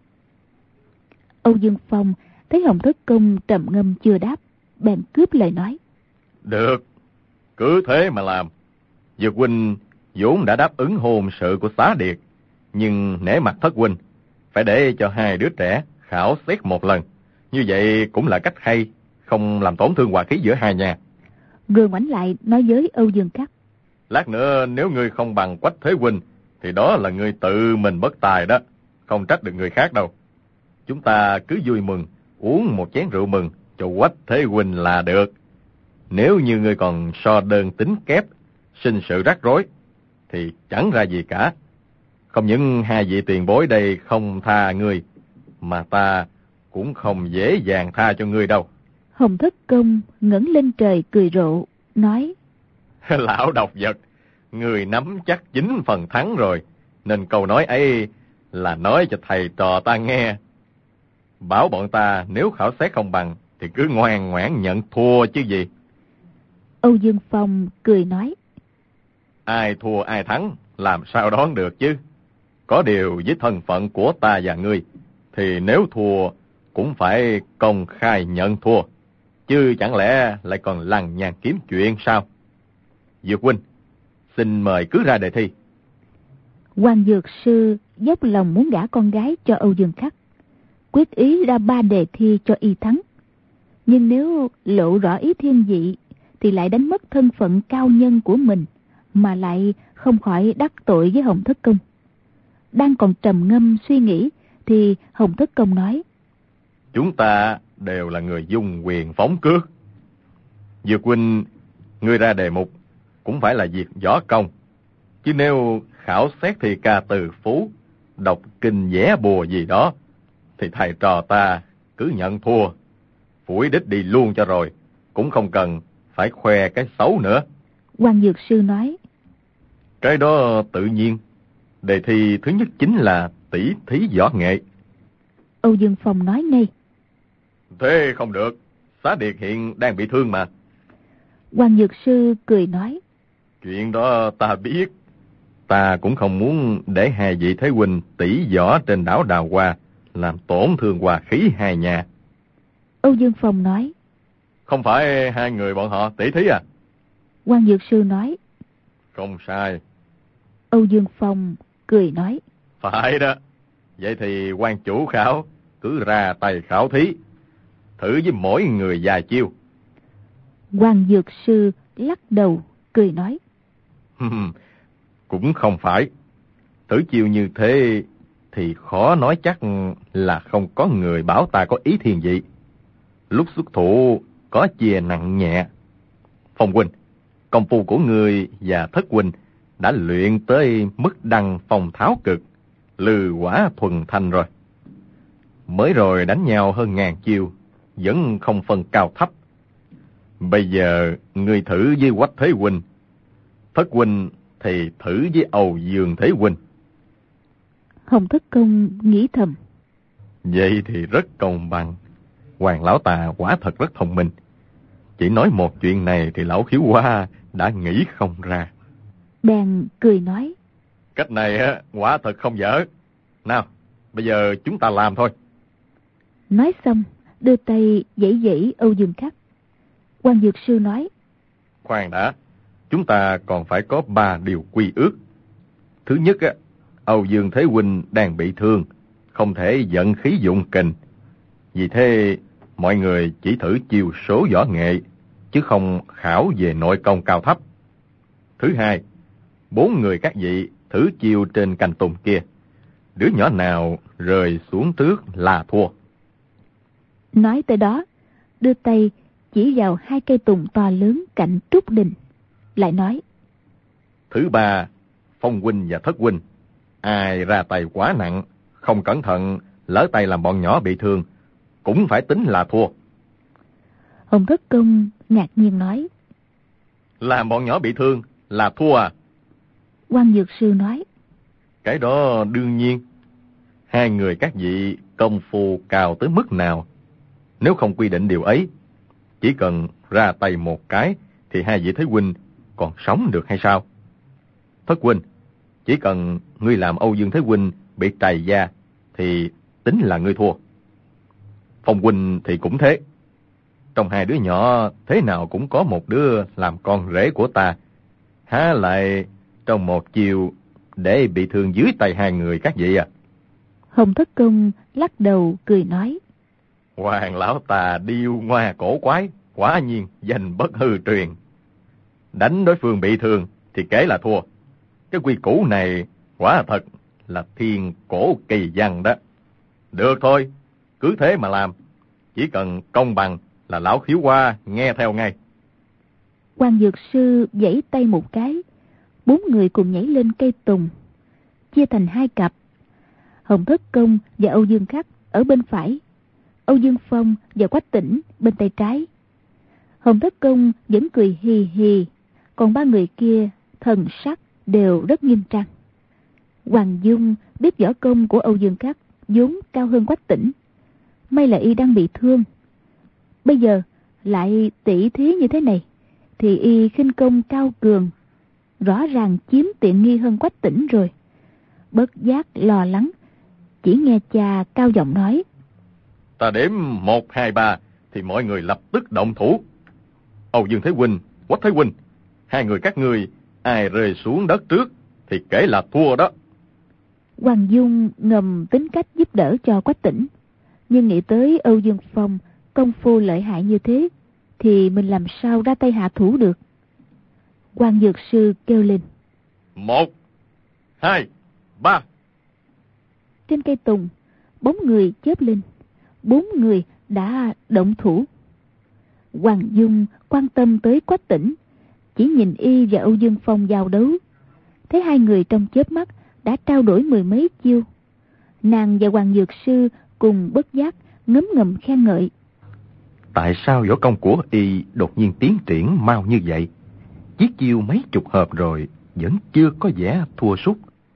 Âu Dương Phong thấy Hồng Thất Công trầm ngâm chưa đáp, bèn cướp lời nói. Được, cứ thế mà làm. Dược huynh vốn đã đáp ứng hôn sự của Xá Điệt, nhưng nể mặt Thất huynh, phải để cho hai đứa trẻ khảo xét một lần. Như vậy cũng là cách hay, không làm tổn thương hòa khí giữa hai nhà. Rồi ngoảnh lại nói với Âu Dương Cát. Lát nữa nếu ngươi không bằng Quách Thế huynh, thì đó là ngươi tự mình bất tài đó, không trách được người khác đâu. Chúng ta cứ vui mừng, uống một chén rượu mừng cho Quách Thế huynh là được. Nếu như ngươi còn so đơn tính kép, sinh sự rắc rối, thì chẳng ra gì cả. Không những hai vị tiền bối đây không tha ngươi, mà ta cũng không dễ dàng tha cho ngươi đâu. Hồng Thất Công ngẩng lên trời cười rộ, nói. Lão độc vật, người nắm chắc chín phần thắng rồi, nên câu nói ấy là nói cho thầy trò ta nghe. Bảo bọn ta nếu khảo xét không bằng thì cứ ngoan ngoãn nhận thua chứ gì. Âu Dương Phong cười nói. Ai thua ai thắng làm sao đoán được chứ. Có điều với thân phận của ta và ngươi, thì nếu thua cũng phải công khai nhận thua, chứ chẳng lẽ lại còn lằng nhằng kiếm chuyện sao? Dược huynh, xin mời cứ ra đề thi. Hoàng Dược Sư dốc lòng muốn gả con gái cho Âu Dương Khắc, quyết ý ra ba đề thi cho y thắng. Nhưng nếu lộ rõ ý thiên vị thì lại đánh mất thân phận cao nhân của mình, mà lại không khỏi đắc tội với Hồng Thất Công. Đang còn trầm ngâm suy nghĩ thì Hồng Thất Công nói. Chúng ta đều là người dung quyền phóng cước. Dược huynh, ngươi ra đề mục cũng phải là việc võ công, chứ nếu khảo xét thì ca từ phú, đọc kinh vẽ bùa gì đó, thì thầy trò ta cứ nhận thua, phủi đích đi luôn cho rồi, cũng không cần phải khoe cái xấu nữa. Hoàng Dược Sư nói. Cái đó tự nhiên. Đề thi thứ nhất chính là tỷ thí võ nghệ. Âu Dương Phong nói ngay. Thế không được, Xá Điệt hiện đang bị thương mà. Hoàng Dược Sư cười nói. Chuyện đó ta biết. Ta cũng không muốn để hai vị thế huynh tỷ võ trên đảo Đào Hoa, làm tổn thương hòa khí hai nhà. Âu Dương Phong nói. Không phải hai người bọn họ tỷ thí à? Hoàng Dược Sư nói. Không sai. Âu Dương Phong cười nói. Phải đó. Vậy thì quan chủ khảo cứ ra tay khảo thí, thử với mỗi người vài chiêu. Hoàng Dược Sư lắc đầu cười nói. Cũng không phải. Thử chiêu như thế thì khó nói chắc là không có người bảo ta có ý thiên vị. Lúc xuất thủ có chia nặng nhẹ. Phong huynh, công phu của người và Thất huynh đã luyện tới mức đăng phong tháo cực, lư quả thuần thanh rồi. Mới rồi đánh nhau hơn ngàn chiêu, vẫn không phân cao thấp. Bây giờ người thử với Quách Thế huynh, Thất huynh thì thử với Âu Dương Thế huynh. Hồng Thất Công nghĩ thầm. Vậy thì rất công bằng. Hoàng lão tà quả thật rất thông minh. Chỉ nói một chuyện này thì lão Khiếu Hoa đã nghĩ không ra. Bèn cười nói. Cách này á, quả thật không dở. Nào, bây giờ chúng ta làm thôi. Nói xong, đưa tay giãy giãy Âu Dương Khắc. Hoàng Dược Sư nói. Khoan đã, chúng ta còn phải có ba điều quy ước. Thứ nhất á, Âu Dương Thế huynh đang bị thương, không thể vận khí dụng kình. Vì thế, mọi người chỉ thử chiêu số võ nghệ, chứ không khảo về nội công cao thấp. Thứ hai, bốn người các vị thử chiêu trên cành tùng kia. Đứa nhỏ nào rơi xuống trước là thua. Nói tới đó, đưa tay chỉ vào hai cây tùng to lớn cạnh trúc đình, lại nói. Thứ ba, Phong huynh và Thất huynh, ai ra tay quá nặng, không cẩn thận, lỡ tay làm bọn nhỏ bị thương, cũng phải tính là thua. Hồng Thất Công ngạc nhiên nói: Làm bọn nhỏ bị thương là thua à? Quan Dược Sư nói: Cái đó đương nhiên. Hai người các vị công phu cao tới mức nào? Nếu không quy định điều ấy, chỉ cần ra tay một cái thì hai vị Thế huynh còn sống được hay sao? Thất huynh, chỉ cần ngươi làm Âu Dương Thế huynh bị trầy da thì tính là ngươi thua. Phong huynh thì cũng thế. Trong hai đứa nhỏ thế nào cũng có một đứa làm con rể của ta, há lại trong một chiều để bị thương dưới tay hai người các vị à? Hồng Thất Công lắc đầu cười nói: Hoàng lão ta điêu ngoa cổ quái, quả nhiên danh bất hư truyền. Đánh đối phương bị thương thì kể là thua. Cái quy củ này quả thật là thiên cổ kỳ văn đó. Được thôi, cứ thế mà làm. Chỉ cần công bằng là lão Khiếu Hoa nghe theo ngay. Quan Dược Sư giãy tay một cái, bốn người cùng nhảy lên cây tùng, chia thành hai cặp. Hồng Thất Công và Âu Dương Khắc ở bên phải, Âu Dương Phong và Quách Tĩnh bên tay trái. Hồng Thất Công vẫn cười hì hì, còn ba người kia thần sắc đều rất nghiêm trang. Hoàng Dung biết võ công của Âu Dương Khắc vốn cao hơn Quách Tĩnh, may là y đang bị thương. Bây giờ lại tỷ thí như thế này thì y khinh công cao cường, rõ ràng chiếm tiện nghi hơn Quách Tĩnh rồi. Bất giác lo lắng, chỉ nghe cha cao giọng nói: Ta đếm một, hai, ba thì mọi người lập tức động thủ. Âu Dương Thế huynh, Quách Thế huynh, hai người các ngươi ai rơi xuống đất trước thì kể là thua đó. Hoàng Dung ngầm tính cách giúp đỡ cho Quách Tĩnh, nhưng nghĩ tới Âu Dương Phong công phu lợi hại như thế thì mình làm sao ra tay hạ thủ được. Quan Dược Sư kêu lên: Một, hai, ba. Trên cây tùng, bóng người chớp lên, bốn người đã động thủ. Hoàng Dung quan tâm tới Quách Tĩnh, chỉ nhìn y và Âu Dương Phong giao đấu, thấy hai người trong chớp mắt đã trao đổi mười mấy chiêu. Nàng và Hoàng Dược Sư cùng bất giác ngấm ngầm khen ngợi: Tại sao võ công của y đột nhiên tiến triển mau như vậy? Chiếc chiêu mấy chục hợp rồi vẫn chưa có vẻ thua sút.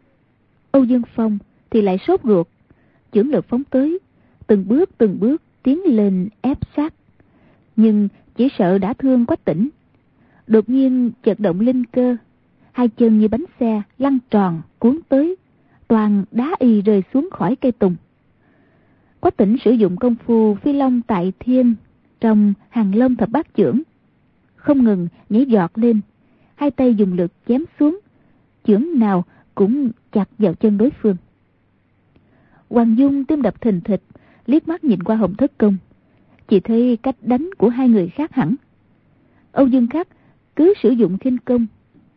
Âu Dương Phong thì lại sốt ruột, chưởng lực phóng tới, từng bước từng bước tiến lên ép sát, nhưng chỉ sợ đã thương Quách Tĩnh. Đột nhiên chợt động linh cơ, hai chân như bánh xe lăn tròn cuốn tới, toàn đá y rơi xuống khỏi cây tùng. Quách Tĩnh sử dụng công phu phi long tại thiên trong Hàng Long thập bát chưởng, không ngừng nhảy giọt lên, hai tay dùng lực chém xuống, chưởng nào cũng chặt vào chân đối phương. Hoàng Dung tim đập thình thịch, liếc mắt nhìn qua Hồng Thất Công, chỉ thấy cách đánh của hai người khác hẳn. Âu Dương Khắc cứ sử dụng khinh công,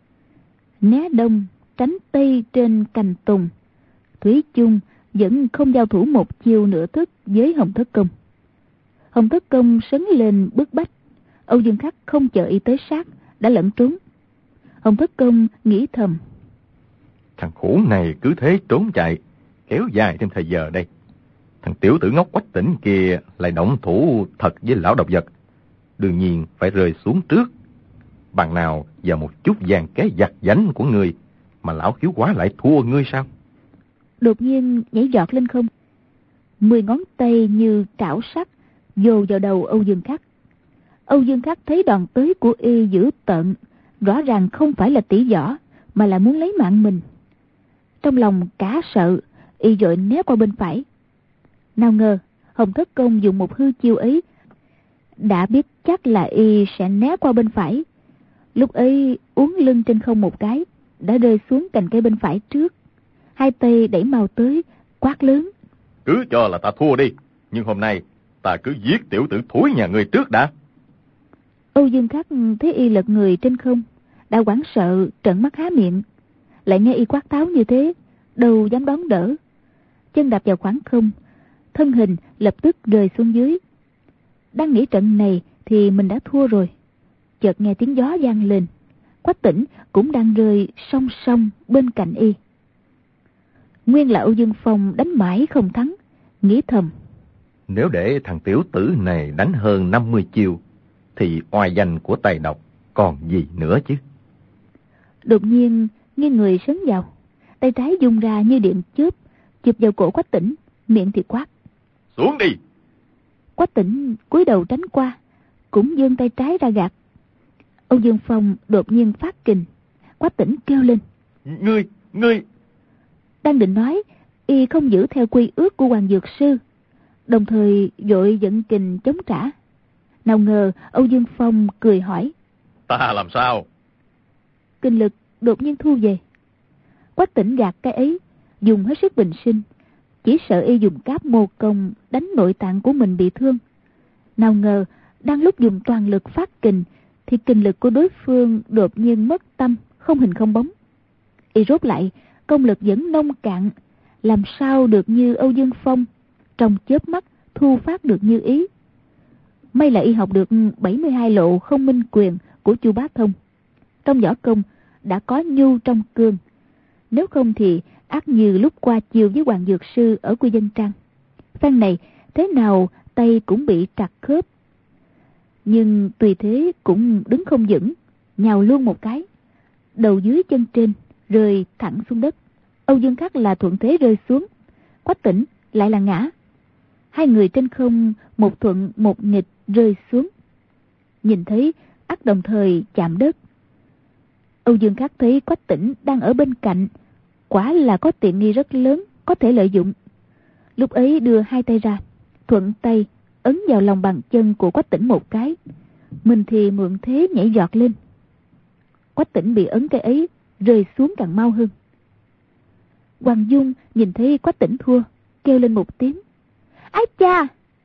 né đông tránh tây trên cành tùng, thủy chung vẫn không giao thủ một chiêu nửa thức với Hồng Thất Công. Hồng Thất Công sấn lên bức bách, Âu Dương Khắc không chờ y tới sát đã lẫn trốn. Hồng Thất Công nghĩ thầm: Thằng khốn này cứ thế trốn chạy, kéo dài thêm thời giờ đây. Thằng tiểu tử ngốc Quách Tĩnh kia lại động thủ thật với lão độc vật, đương nhiên phải rơi xuống trước. Bằng nào vào một chút vàng kế giặt giánh của ngươi mà lão Khiếu Quá lại thua ngươi sao? Đột nhiên nhảy giọt lên không, mười ngón tay như trảo sắt vồ vào đầu Âu Dương Khắc. Âu Dương Khắc thấy đòn tới của y dữ tợn, rõ ràng không phải là tỷ võ mà là muốn lấy mạng mình. Trong lòng cả sợ, y vội né qua bên phải. Nào ngờ Hồng Thất Công dùng một hư chiêu ấy, đã biết chắc là y sẽ né qua bên phải. Lúc ấy uốn lưng trên không một cái, đã rơi xuống cành cây bên phải trước, hai tay đẩy mau tới, quát lớn: Cứ cho là ta thua đi, nhưng hôm nay ta cứ giết tiểu tử thúi nhà ngươi trước đã. Âu Dương Khắc thấy y lật người trên không, đã hoảng sợ trợn mắt há miệng, lại nghe y quát tháo như thế, đâu dám đón đỡ. Chân đạp vào khoảng không, thân hình lập tức rơi xuống dưới. Đang nghĩ trận này thì mình đã thua rồi, chợt nghe tiếng gió vang lên, Quách Tĩnh cũng đang rơi song song bên cạnh y. Nguyên là Âu Dương Phong đánh mãi không thắng, nghĩ thầm: Nếu để thằng tiểu tử này đánh hơn năm mươi chiêu, thì oai danh của Tây Độc còn gì nữa chứ. Đột nhiên nghiêng người sấn vào, tay trái dung ra như điện chớp, chụp vào cổ Quách Tỉnh, miệng thì quát: Xuống đi! Quách Tỉnh cúi đầu tránh qua, cũng giương tay trái ra gạt. Âu Dương Phong đột nhiên phát kình. Quách Tỉnh kêu lên: Ngươi, ngươi! Đang định nói, y không giữ theo quy ước của Hoàng Dược Sư, đồng thời vội dẫn kình chống trả. Nào ngờ Âu Dương Phong cười hỏi: Ta làm sao? Kinh lực đột nhiên thu về. Quách Tỉnh gạt cái ấy, dùng hết sức bình sinh, chỉ sợ y dùng cáp mô công đánh nội tạng của mình bị thương. Nào ngờ đang lúc dùng toàn lực phát kình, thì kình lực của đối phương đột nhiên mất tâm, không hình không bóng. Y rốt lại, công lực vẫn nông cạn, làm sao được như Âu Dương Phong trong chớp mắt thu phát được như ý. May là y học được bảy mươi hai lộ không minh quyền của Chu Bá Thông, trong võ công đã có nhu trong cương. Nếu không thì ác như lúc qua chiều với Hoàng Dược Sư ở Quy Dân Trang, phen này thế nào tay cũng bị trật khớp. Nhưng tùy thế cũng đứng không vững, nhào luôn một cái, đầu dưới chân trên rơi thẳng xuống đất. Âu Dương Khắc là thuận thế rơi xuống, Quách Tỉnh lại là ngã. Hai người trên không, một thuận một nghịch rơi xuống, nhìn thấy ắt đồng thời chạm đất. Âu Dương Khắc thấy Quách Tỉnh đang ở bên cạnh, quả là có tiện nghi rất lớn, có thể lợi dụng. Lúc ấy đưa hai tay ra, thuận tay ấn vào lòng bàn chân của Quách Tỉnh một cái, mình thì mượn thế nhảy giọt lên. Quách Tỉnh bị ấn cái ấy, rơi xuống càng mau hơn. Hoàng Dung nhìn thấy Quách Tỉnh thua, kêu lên một tiếng: Ái cha!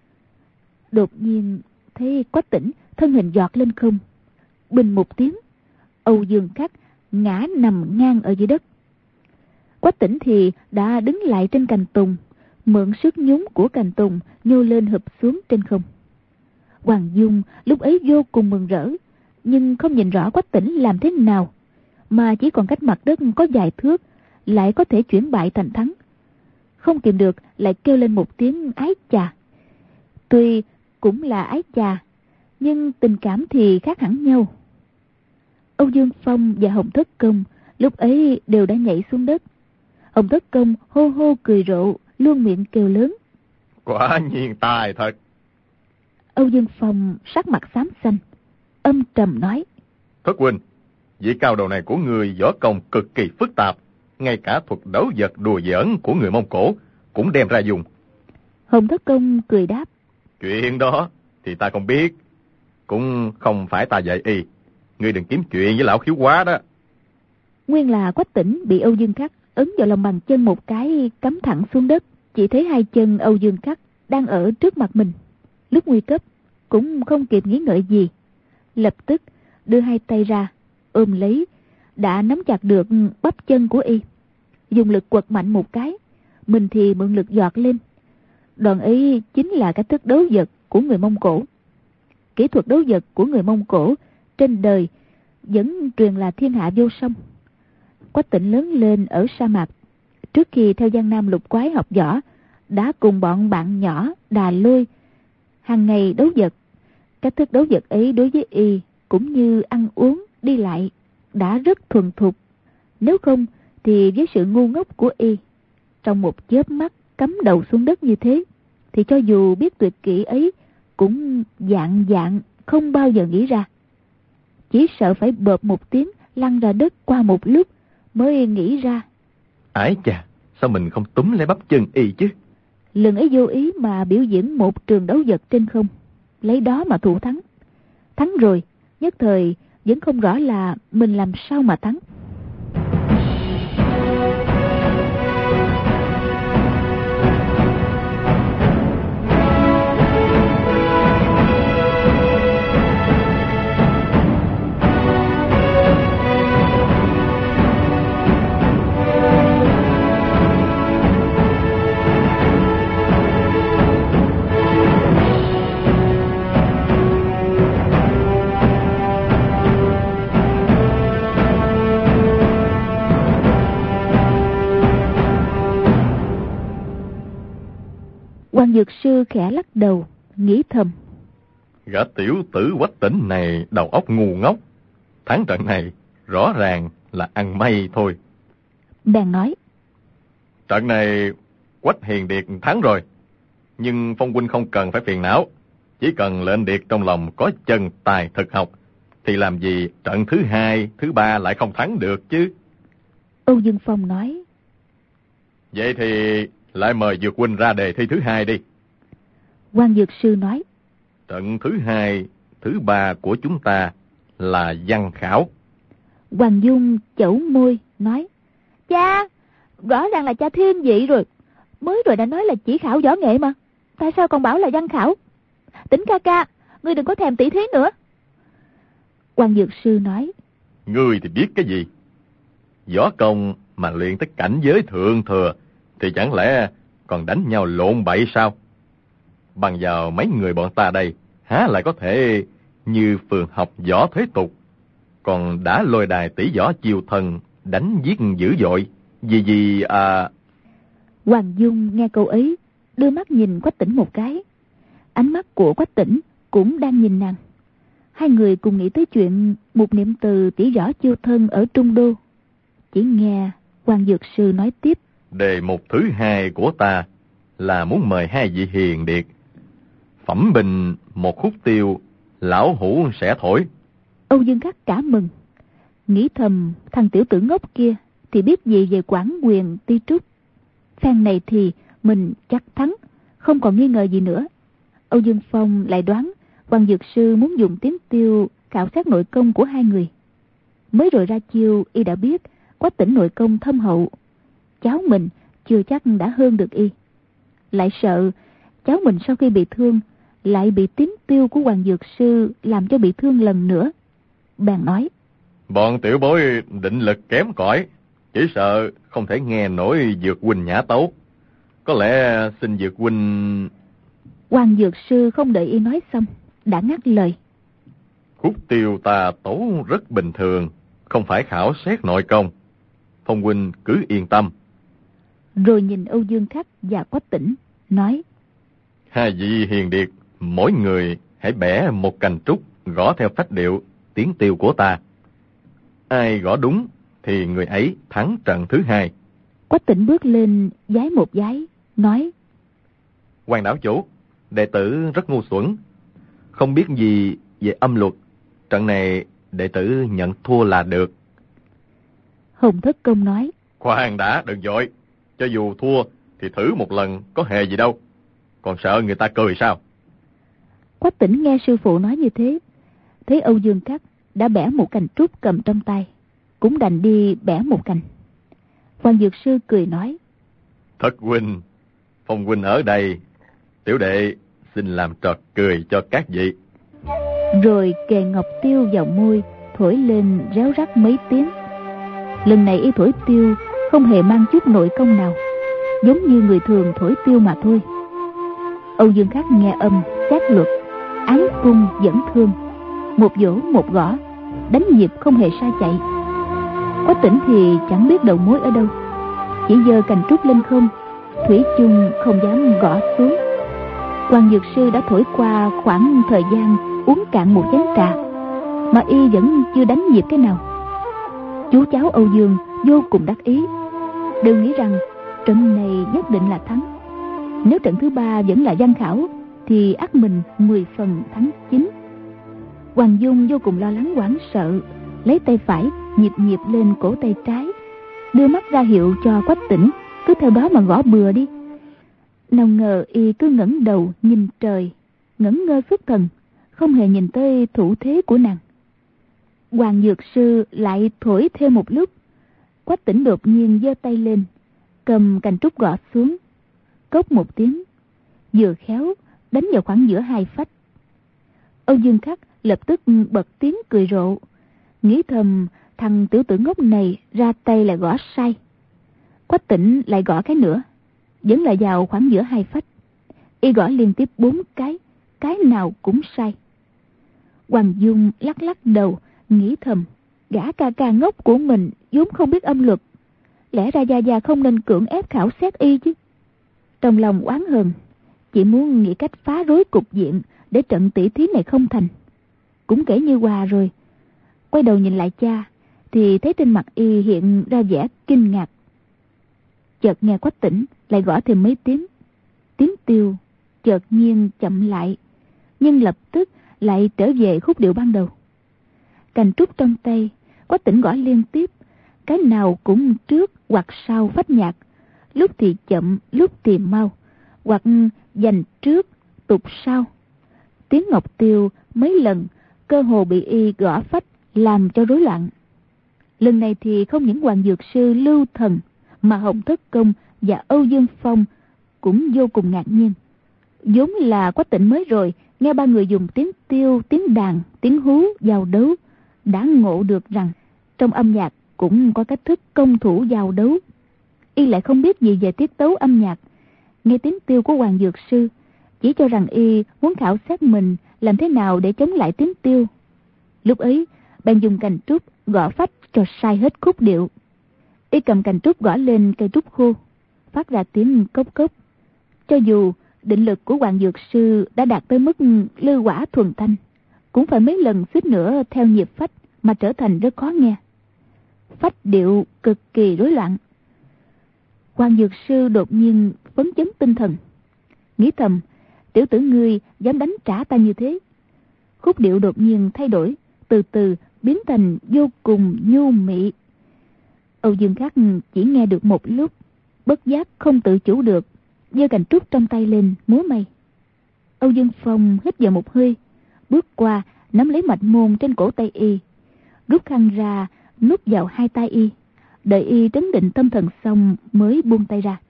Đột nhiên thấy Quách Tỉnh thân hình giọt lên không, bình một tiếng, Âu Dương Khắc ngã nằm ngang ở dưới đất. Quách Tỉnh thì đã đứng lại trên cành tùng, mượn sức nhúng của cành tùng nhô lên hụp xuống trên không. Hoàng Dung lúc ấy vô cùng mừng rỡ, nhưng không nhìn rõ Quách Tỉnh làm thế nào, mà chỉ còn cách mặt đất có vài thước lại có thể chuyển bại thành thắng. Không kìm được lại kêu lên một tiếng ái chà. Tuy cũng là ái chà, nhưng tình cảm thì khác hẳn nhau. Âu Dương Phong và Hồng Thất Công lúc ấy đều đã nhảy xuống đất. Hồng Thất Công hô hô cười rộ, luôn miệng kêu lớn: Quả nhiên tài thật. Âu Dương Phong sắc mặt xám xanh, âm trầm nói: Thất huynh, vị cao đầu này của người võ công cực kỳ phức tạp, ngay cả thuật đấu vật đùa giỡn của người Mông Cổ cũng đem ra dùng. Hồng Thất Công cười đáp: Chuyện đó thì ta không biết, cũng không phải ta dạy y. Ngươi đừng kiếm chuyện với lão khiếu quá đó. Nguyên là Quách Tỉnh bị Âu Dương Khắc ấn vào lòng bàn chân một cái, cắm thẳng xuống đất. Chỉ thấy hai chân Âu Dương Khắc đang ở trước mặt mình. Lúc nguy cấp cũng không kịp nghĩ ngợi gì, lập tức đưa hai tay ra ôm lấy, đã nắm chặt được bắp chân của y, dùng lực quật mạnh một cái, mình thì mượn lực giọt lên. Đoạn ấy chính là cái thức đấu vật của người Mông Cổ. Kỹ thuật đấu vật của người Mông Cổ trên đời vẫn truyền là thiên hạ vô song. Quách Tỉnh lớn lên ở sa mạc, trước khi theo Giang Nam lục quái học võ, đã cùng bọn bạn nhỏ Đà Lôi hàng ngày đấu vật. Cách thức đấu vật ấy đối với y cũng như ăn uống đi lại đã rất thuần thục. Nếu không thì với sự ngu ngốc của y, trong một chớp mắt cắm đầu xuống đất như thế, thì cho dù biết tuyệt kỹ ấy cũng dạng dạng không bao giờ nghĩ ra. Chỉ sợ phải bợp một tiếng lăn ra đất qua một lúc mới nghĩ ra. Ái chà, sao mình không túm lấy bắp chân y chứ? Lần ấy vô ý mà biểu diễn một trường đấu vật trên không, lấy đó mà thủ thắng. Thắng rồi, nhất thời vẫn không rõ là mình làm sao mà thắng. Dược sư khẽ lắc đầu, nghĩ thầm. Gã tiểu tử Quách Tỉnh này đầu óc ngu ngốc. Thắng trận này rõ ràng là ăn may thôi. Bèn nói. Trận này Quách Hiền Điệt thắng rồi. Nhưng Phong huynh không cần phải phiền não. Chỉ cần lệnh Điệt trong lòng có chân tài thực học, thì làm gì trận thứ hai, thứ ba lại không thắng được chứ. Âu Dương Phong nói. Vậy thì lại mời Dược huynh ra đề thi thứ hai đi. Quan Dược sư nói. Trận thứ hai, thứ ba của chúng ta là văn khảo. Hoàng Dung chẩu môi nói. Cha, rõ ràng là cha thiên vị rồi. Mới rồi đã nói là chỉ khảo võ nghệ mà. Tại sao còn bảo là văn khảo? Tỉnh ca ca, ngươi đừng có thèm tỉ thí nữa. Quan Dược sư nói. Ngươi thì biết cái gì? Võ công mà luyện tới cảnh giới thượng thừa thì chẳng lẽ còn đánh nhau lộn bậy sao? Bằng vào mấy người bọn ta đây, há lại có thể như phường học võ thế tục, còn đã lôi đài tỷ võ chiêu thần, đánh giết dữ dội, gì gì à... Hoàng Dung nghe câu ấy, đưa mắt nhìn Quách Tỉnh một cái. Ánh mắt của Quách Tỉnh cũng đang nhìn nàng. Hai người cùng nghĩ tới chuyện một niệm từ tỷ võ chiêu thân ở Trung Đô. Chỉ nghe Quan Dược sư nói tiếp. Đề mục thứ hai của ta là muốn mời hai vị hiền điệt phẩm bình một khúc tiêu, lão hủ sẽ thổi. Âu Dương Khắc cả mừng, nghĩ thầm thằng tiểu tử ngốc kia thì biết gì về quản quyền ti trúc. Phen này thì mình chắc thắng, không còn nghi ngờ gì nữa. Âu Dương Phong lại đoán Quan Dược sư muốn dùng tiếng tiêu khảo sát nội công của hai người. Mới rồi ra chiêu, y đã biết Quách Tỉnh nội công thâm hậu, cháu mình chưa chắc đã hơn được y. Lại sợ cháu mình sau khi bị thương lại bị tím tiêu của Hoàng Dược sư làm cho bị thương lần nữa. Bèn nói. Bọn tiểu bối định lực kém cỏi, chỉ sợ không thể nghe nổi Dược huynh nhã tấu. Có lẽ xin Dược huynh... Hoàng Dược sư không đợi y nói xong đã ngắt lời. Khúc tiêu ta tấu rất bình thường, không phải khảo xét nội công. Phong huynh cứ yên tâm. Rồi nhìn Âu Dương Khắc và Quách Tỉnh nói. Hai vị hiền điệt, mỗi người hãy bẻ một cành trúc gõ theo phách điệu tiếng tiêu của ta. Ai gõ đúng thì người ấy thắng trận thứ hai. Quách Tỉnh bước lên giái một giái, nói. Quan đảo chủ, đệ tử rất ngu xuẩn, không biết gì về âm luật. Trận này đệ tử nhận thua là được. Hồng Thất Công nói. Khoan đã, đừng vội. Cho dù thua thì thử một lần có hề gì đâu. Còn sợ người ta cười sao? Quách Tỉnh nghe sư phụ nói như thế, thấy Âu Dương Khắc đã bẻ một cành trúc cầm trong tay, cũng đành đi bẻ một cành. Quan Dược sư cười nói. Thất huynh, Phong huynh ở đây, tiểu đệ xin làm trò cười cho các vị. Rồi kề ngọc tiêu vào môi, thổi lên réo rắt mấy tiếng. Lần này y thổi tiêu không hề mang chút nội công nào, giống như người thường thổi tiêu mà thôi. Âu Dương Khắc nghe âm xét luật, án cung dẫn thương, một vỗ một gõ, đánh nhịp không hề sai chạy. Quách Tỉnh thì chẳng biết đầu mối ở đâu, chỉ giơ cành trúc lên không, thủy chung không dám gõ xuống. Quan Dược sư đã thổi qua khoảng thời gian uống cạn một chén trà, mà y vẫn chưa đánh nhịp cái nào. Chú cháu Âu Dương vô cùng đắc ý, đều nghĩ rằng trận này nhất định là thắng. Nếu trận thứ ba vẫn là văn khảo thì ắt mình mười phần thắng chín. Hoàng Dung vô cùng lo lắng hoảng sợ, lấy tay phải nhịp nhịp lên cổ tay trái, đưa mắt ra hiệu cho Quách Tỉnh cứ theo đó mà gõ bừa đi. Nào ngờ y cứ ngẩng đầu nhìn trời, ngẩn ngơ xuất thần, không hề nhìn tới thủ thế của nàng. Hoàng Dược sư lại thổi thêm một lúc. Quách Tỉnh đột nhiên giơ tay lên, cầm cành trúc gõ xuống, cốc một tiếng, vừa khéo đánh vào khoảng giữa hai phách. Âu Dương Khắc lập tức bật tiếng cười rộ, nghĩ thầm thằng tiểu tử ngốc này ra tay là gõ sai. Quách Tỉnh lại gõ cái nữa, vẫn là vào khoảng giữa hai phách. Y gõ liên tiếp bốn cái, cái nào cũng sai. Hoàng Dung lắc lắc đầu, nghĩ thầm gã ca ca ngốc của mình vốn không biết âm luật, lẽ ra gia gia không nên cưỡng ép khảo xét y chứ. Trong lòng oán hờn, chỉ muốn nghĩ cách phá rối cục diện để trận tỷ thí này không thành. Cũng kể như Hòa rồi. Quay đầu nhìn lại cha thì thấy trên mặt y hiện ra vẻ kinh ngạc. Chợt nghe Quách Tĩnh lại gõ thêm mấy tiếng. Tiếng tiêu chợt nhiên chậm lại, nhưng lập tức lại trở về khúc điệu ban đầu. Cành trúc trong tay, Quách Tĩnh gõ liên tiếp, cái nào cũng trước hoặc sau phách nhạc, lúc thì chậm, lúc thì mau, hoặc dành trước tục sau. Tiếng ngọc tiêu mấy lần cơ hồ bị y gõ phách làm cho rối loạn. Lần này thì không những Hoàng Dược Sư Lưu Thần mà Hồng Thất Công và Âu Dương Phong cũng vô cùng ngạc nhiên. Vốn là Quách Tĩnh mới rồi nghe ba người dùng tiếng tiêu, tiếng đàn, tiếng hú giao đấu, đã ngộ được rằng trong âm nhạc cũng có cách thức công thủ giao đấu. Y lại không biết gì về tiết tấu âm nhạc, nghe tiếng tiêu của Hoàng Dược Sư chỉ cho rằng y muốn khảo sát mình làm thế nào để chống lại tiếng tiêu. Lúc ấy bèn dùng cành trúc gõ phách cho sai hết khúc điệu. Y cầm cành trúc gõ lên cây trúc khô, phát ra tiếng cốc cốc. Cho dù định lực của Hoàng Dược Sư đã đạt tới mức lư quả thuần thanh, cũng phải mấy lần suýt nữa theo nhịp phách mà trở thành rất khó nghe. Phách điệu cực kỳ rối loạn. Hoàng Dược Sư đột nhiên phấn chấn tinh thần, nghĩ thầm: tiểu tử ngươi dám đánh trả ta như thế. Khúc điệu đột nhiên thay đổi, từ từ biến thành vô cùng nhu mị. Âu Dương Khắc chỉ nghe được một lúc, bất giác không tự chủ được, giơ cành trúc trong tay lên múa may. Âu Dương Phong hít vào một hơi, bước qua nắm lấy mạch môn trên cổ tay y, rút khăn ra nút vào hai tay y, đợi y trấn định tâm thần xong mới buông tay ra.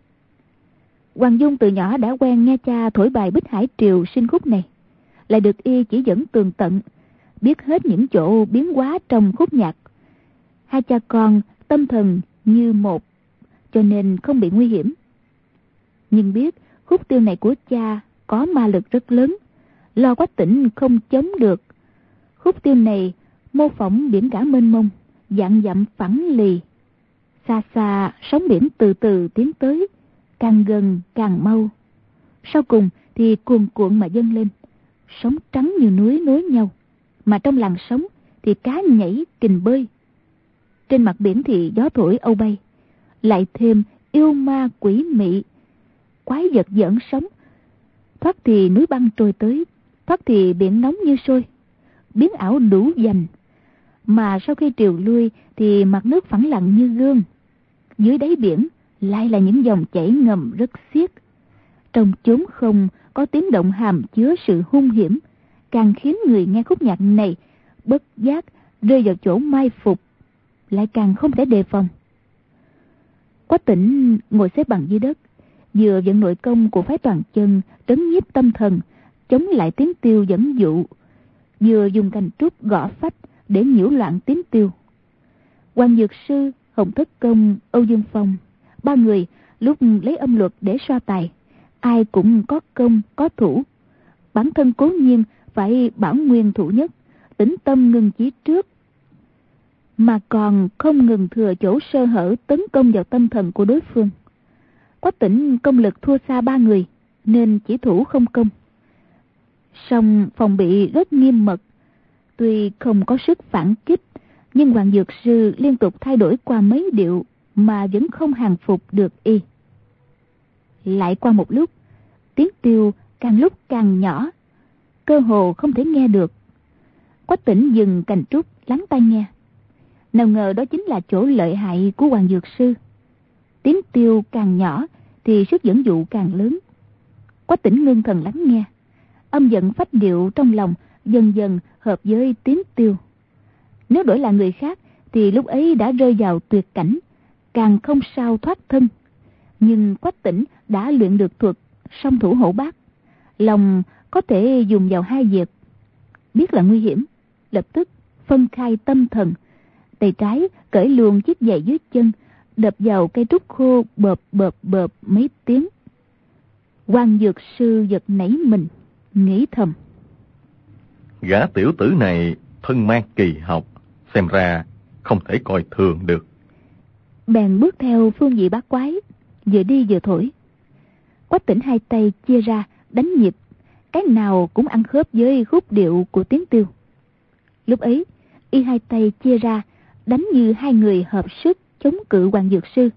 Hoàng Dung từ nhỏ đã quen nghe cha thổi bài Bích Hải Triều Sinh khúc này, lại được y chỉ dẫn tường tận, biết hết những chỗ biến hóa trong khúc nhạc. Hai cha con tâm thần như một, cho nên không bị nguy hiểm. Nhưng biết khúc tiêu này của cha có ma lực rất lớn, lo Quách Tĩnh không chống được. Khúc tiêu này mô phỏng biển cả mênh mông, vạn dặm phẳng lì. Xa xa sóng biển từ từ tiến tới, càng gần càng mau. Sau cùng thì cuồn cuộn mà dâng lên, sóng trắng như núi nối nhau, mà trong làn sóng thì cá nhảy kình bơi. Trên mặt biển thì gió thổi âu bay, lại thêm yêu ma quỷ mị, quái vật giỡn sóng. Thoát thì núi băng trôi tới, thoát thì biển nóng như sôi, biến ảo đủ dành. Mà sau khi triều lui thì mặt nước phẳng lặng như gương, dưới đáy biển lại là những dòng chảy ngầm rất xiết. Trong chốn không có tiếng động hàm chứa sự hung hiểm, càng khiến người nghe khúc nhạc này bất giác rơi vào chỗ mai phục, lại càng không thể đề phòng. Quách Tĩnh ngồi xếp bằng dưới đất, vừa vận nội công của phái toàn chân trấn nhiếp tâm thần, chống lại tiếng tiêu dẫn dụ, vừa dùng cành trúc gõ phách để nhiễu loạn tiếng tiêu. Hoàng Dược Sư, Hồng Thất Công, Âu Dương Phong, ba người lúc lấy âm luật để so tài, ai cũng có công có thủ. Bản thân cố nhiên phải bảo nguyên thủ nhất, tĩnh tâm ngưng chí trước, mà còn không ngừng thừa chỗ sơ hở tấn công vào tâm thần của đối phương. Quách Tĩnh công lực thua xa ba người nên chỉ thủ không công, song phòng bị rất nghiêm mật. Tuy không có sức phản kích, nhưng Hoàng Dược Sư liên tục thay đổi qua mấy điệu mà vẫn không hàng phục được y. Lại qua một lúc, tiếng tiêu càng lúc càng nhỏ, cơ hồ không thể nghe được. Quách Tĩnh dừng cành trúc lắng tai nghe. Nào ngờ đó chính là chỗ lợi hại của Hoàng Dược Sư. Tiếng tiêu càng nhỏ thì sức dẫn dụ càng lớn. Quách Tĩnh ngưng thần lắng nghe, âm giận phách điệu trong lòng dần dần hợp với tiếng tiêu. Nếu đổi là người khác thì lúc ấy đã rơi vào tuyệt cảnh, càng không sao thoát thân. Nhưng Quách Tĩnh đã luyện được thuật song thủ hổ bát, lòng có thể dùng vào hai việc. Biết là nguy hiểm, lập tức phân khai tâm thần, tay trái cởi luồn chiếc giày dưới chân, đập vào cây trúc khô bợp bợp bợp mấy tiếng. Hoàng Dược Sư giật nảy mình, nghĩ thầm: gã tiểu tử này thân mang kỳ học, xem ra không thể coi thường được. Bèn bước theo phương vị bát quái, vừa đi vừa thổi. Quách Quách Tĩnh hai tay chia ra đánh nhịp, cái nào cũng ăn khớp với khúc điệu của tiếng Tiêu. Lúc ấy, y hai tay chia ra đánh như hai người hợp sức chống cự Hoàng Dược Sư.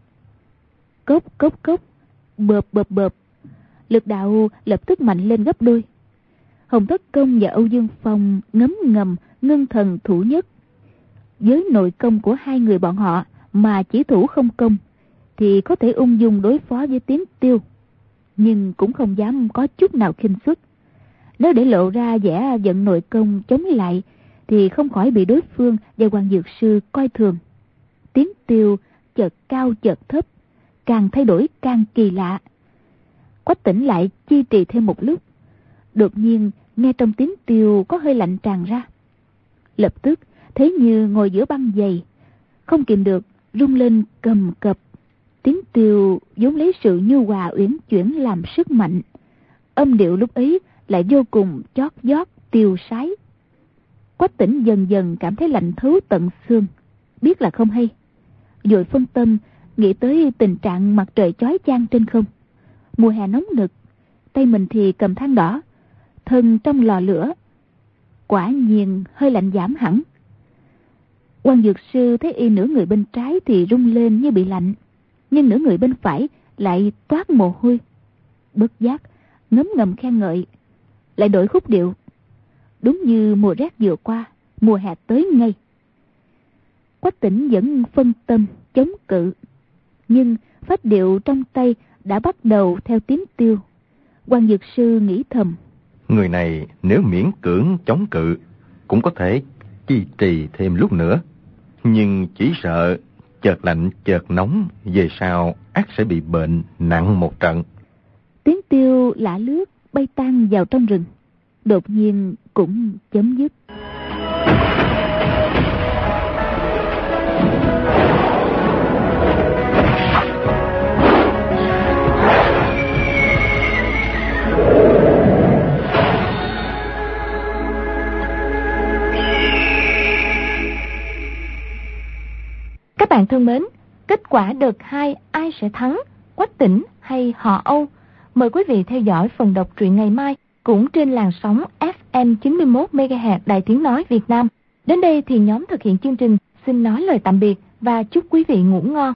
Cốc cốc cốc, bợp bợp bợp, lực đạo lập tức mạnh lên gấp đôi. Hồng Thất Công và Âu Dương Phong ngấm ngầm ngưng thần thủ nhất. Với nội công của hai người bọn họ mà chỉ thủ không công thì có thể ung dung đối phó với tiếng Tiêu, nhưng cũng không dám có chút nào khinh suất. Nếu để lộ ra vẻ giận nội công chống lại thì không khỏi bị đối phương và Hoàng Dược Sư coi thường. Tiếng Tiêu chợt cao chợt thấp, càng thay đổi càng kỳ lạ. Quách Tĩnh lại chi trì thêm một lúc, đột nhiên nghe trong tiếng Tiêu có hơi lạnh tràn ra. Lập tức thấy như ngồi giữa băng dày, không kìm được rung lên cầm cập. Tiếng Tiêu vốn lấy sự nhu hòa uyển chuyển làm sức mạnh, âm điệu lúc ấy lại vô cùng chót vót tiêu sái. Quách Tĩnh dần dần cảm thấy lạnh thấu tận xương, biết là không hay, vội phân tâm nghĩ tới tình trạng mặt trời chói chang trên không. Mùa hè nóng nực, tay mình thì cầm than đỏ, thân trong lò lửa, quả nhiên hơi lạnh giảm hẳn. Hoàng Dược Sư thấy y nửa người bên trái thì rung lên như bị lạnh, nhưng nửa người bên phải lại toát mồ hôi. Bất giác ngấm ngầm khen ngợi, lại đổi khúc điệu. Đúng như mùa rét vừa qua, mùa hè tới ngay. Quách Tĩnh vẫn phân tâm chống cự, nhưng phách điệu trong tay đã bắt đầu theo tiếng Tiêu. Hoàng Dược Sư nghĩ thầm, người này nếu miễn cưỡng chống cự cũng có thể chi trì thêm lúc nữa, nhưng chỉ sợ chợt lạnh chợt nóng, về sau ắt sẽ bị bệnh nặng một trận. Tiếng Tiêu lả lướt bay tan vào trong rừng, đột nhiên cũng chấm dứt. Các bạn thân mến, kết quả đợt hai ai sẽ thắng, Quách Tĩnh hay họ Âu? Mời quý vị theo dõi phần đọc truyện ngày mai cũng trên làn sóng ép em chín mươi mốt mê ga héc Đài Tiếng Nói Việt Nam. Đến đây thì nhóm thực hiện chương trình xin nói lời tạm biệt và chúc quý vị ngủ ngon.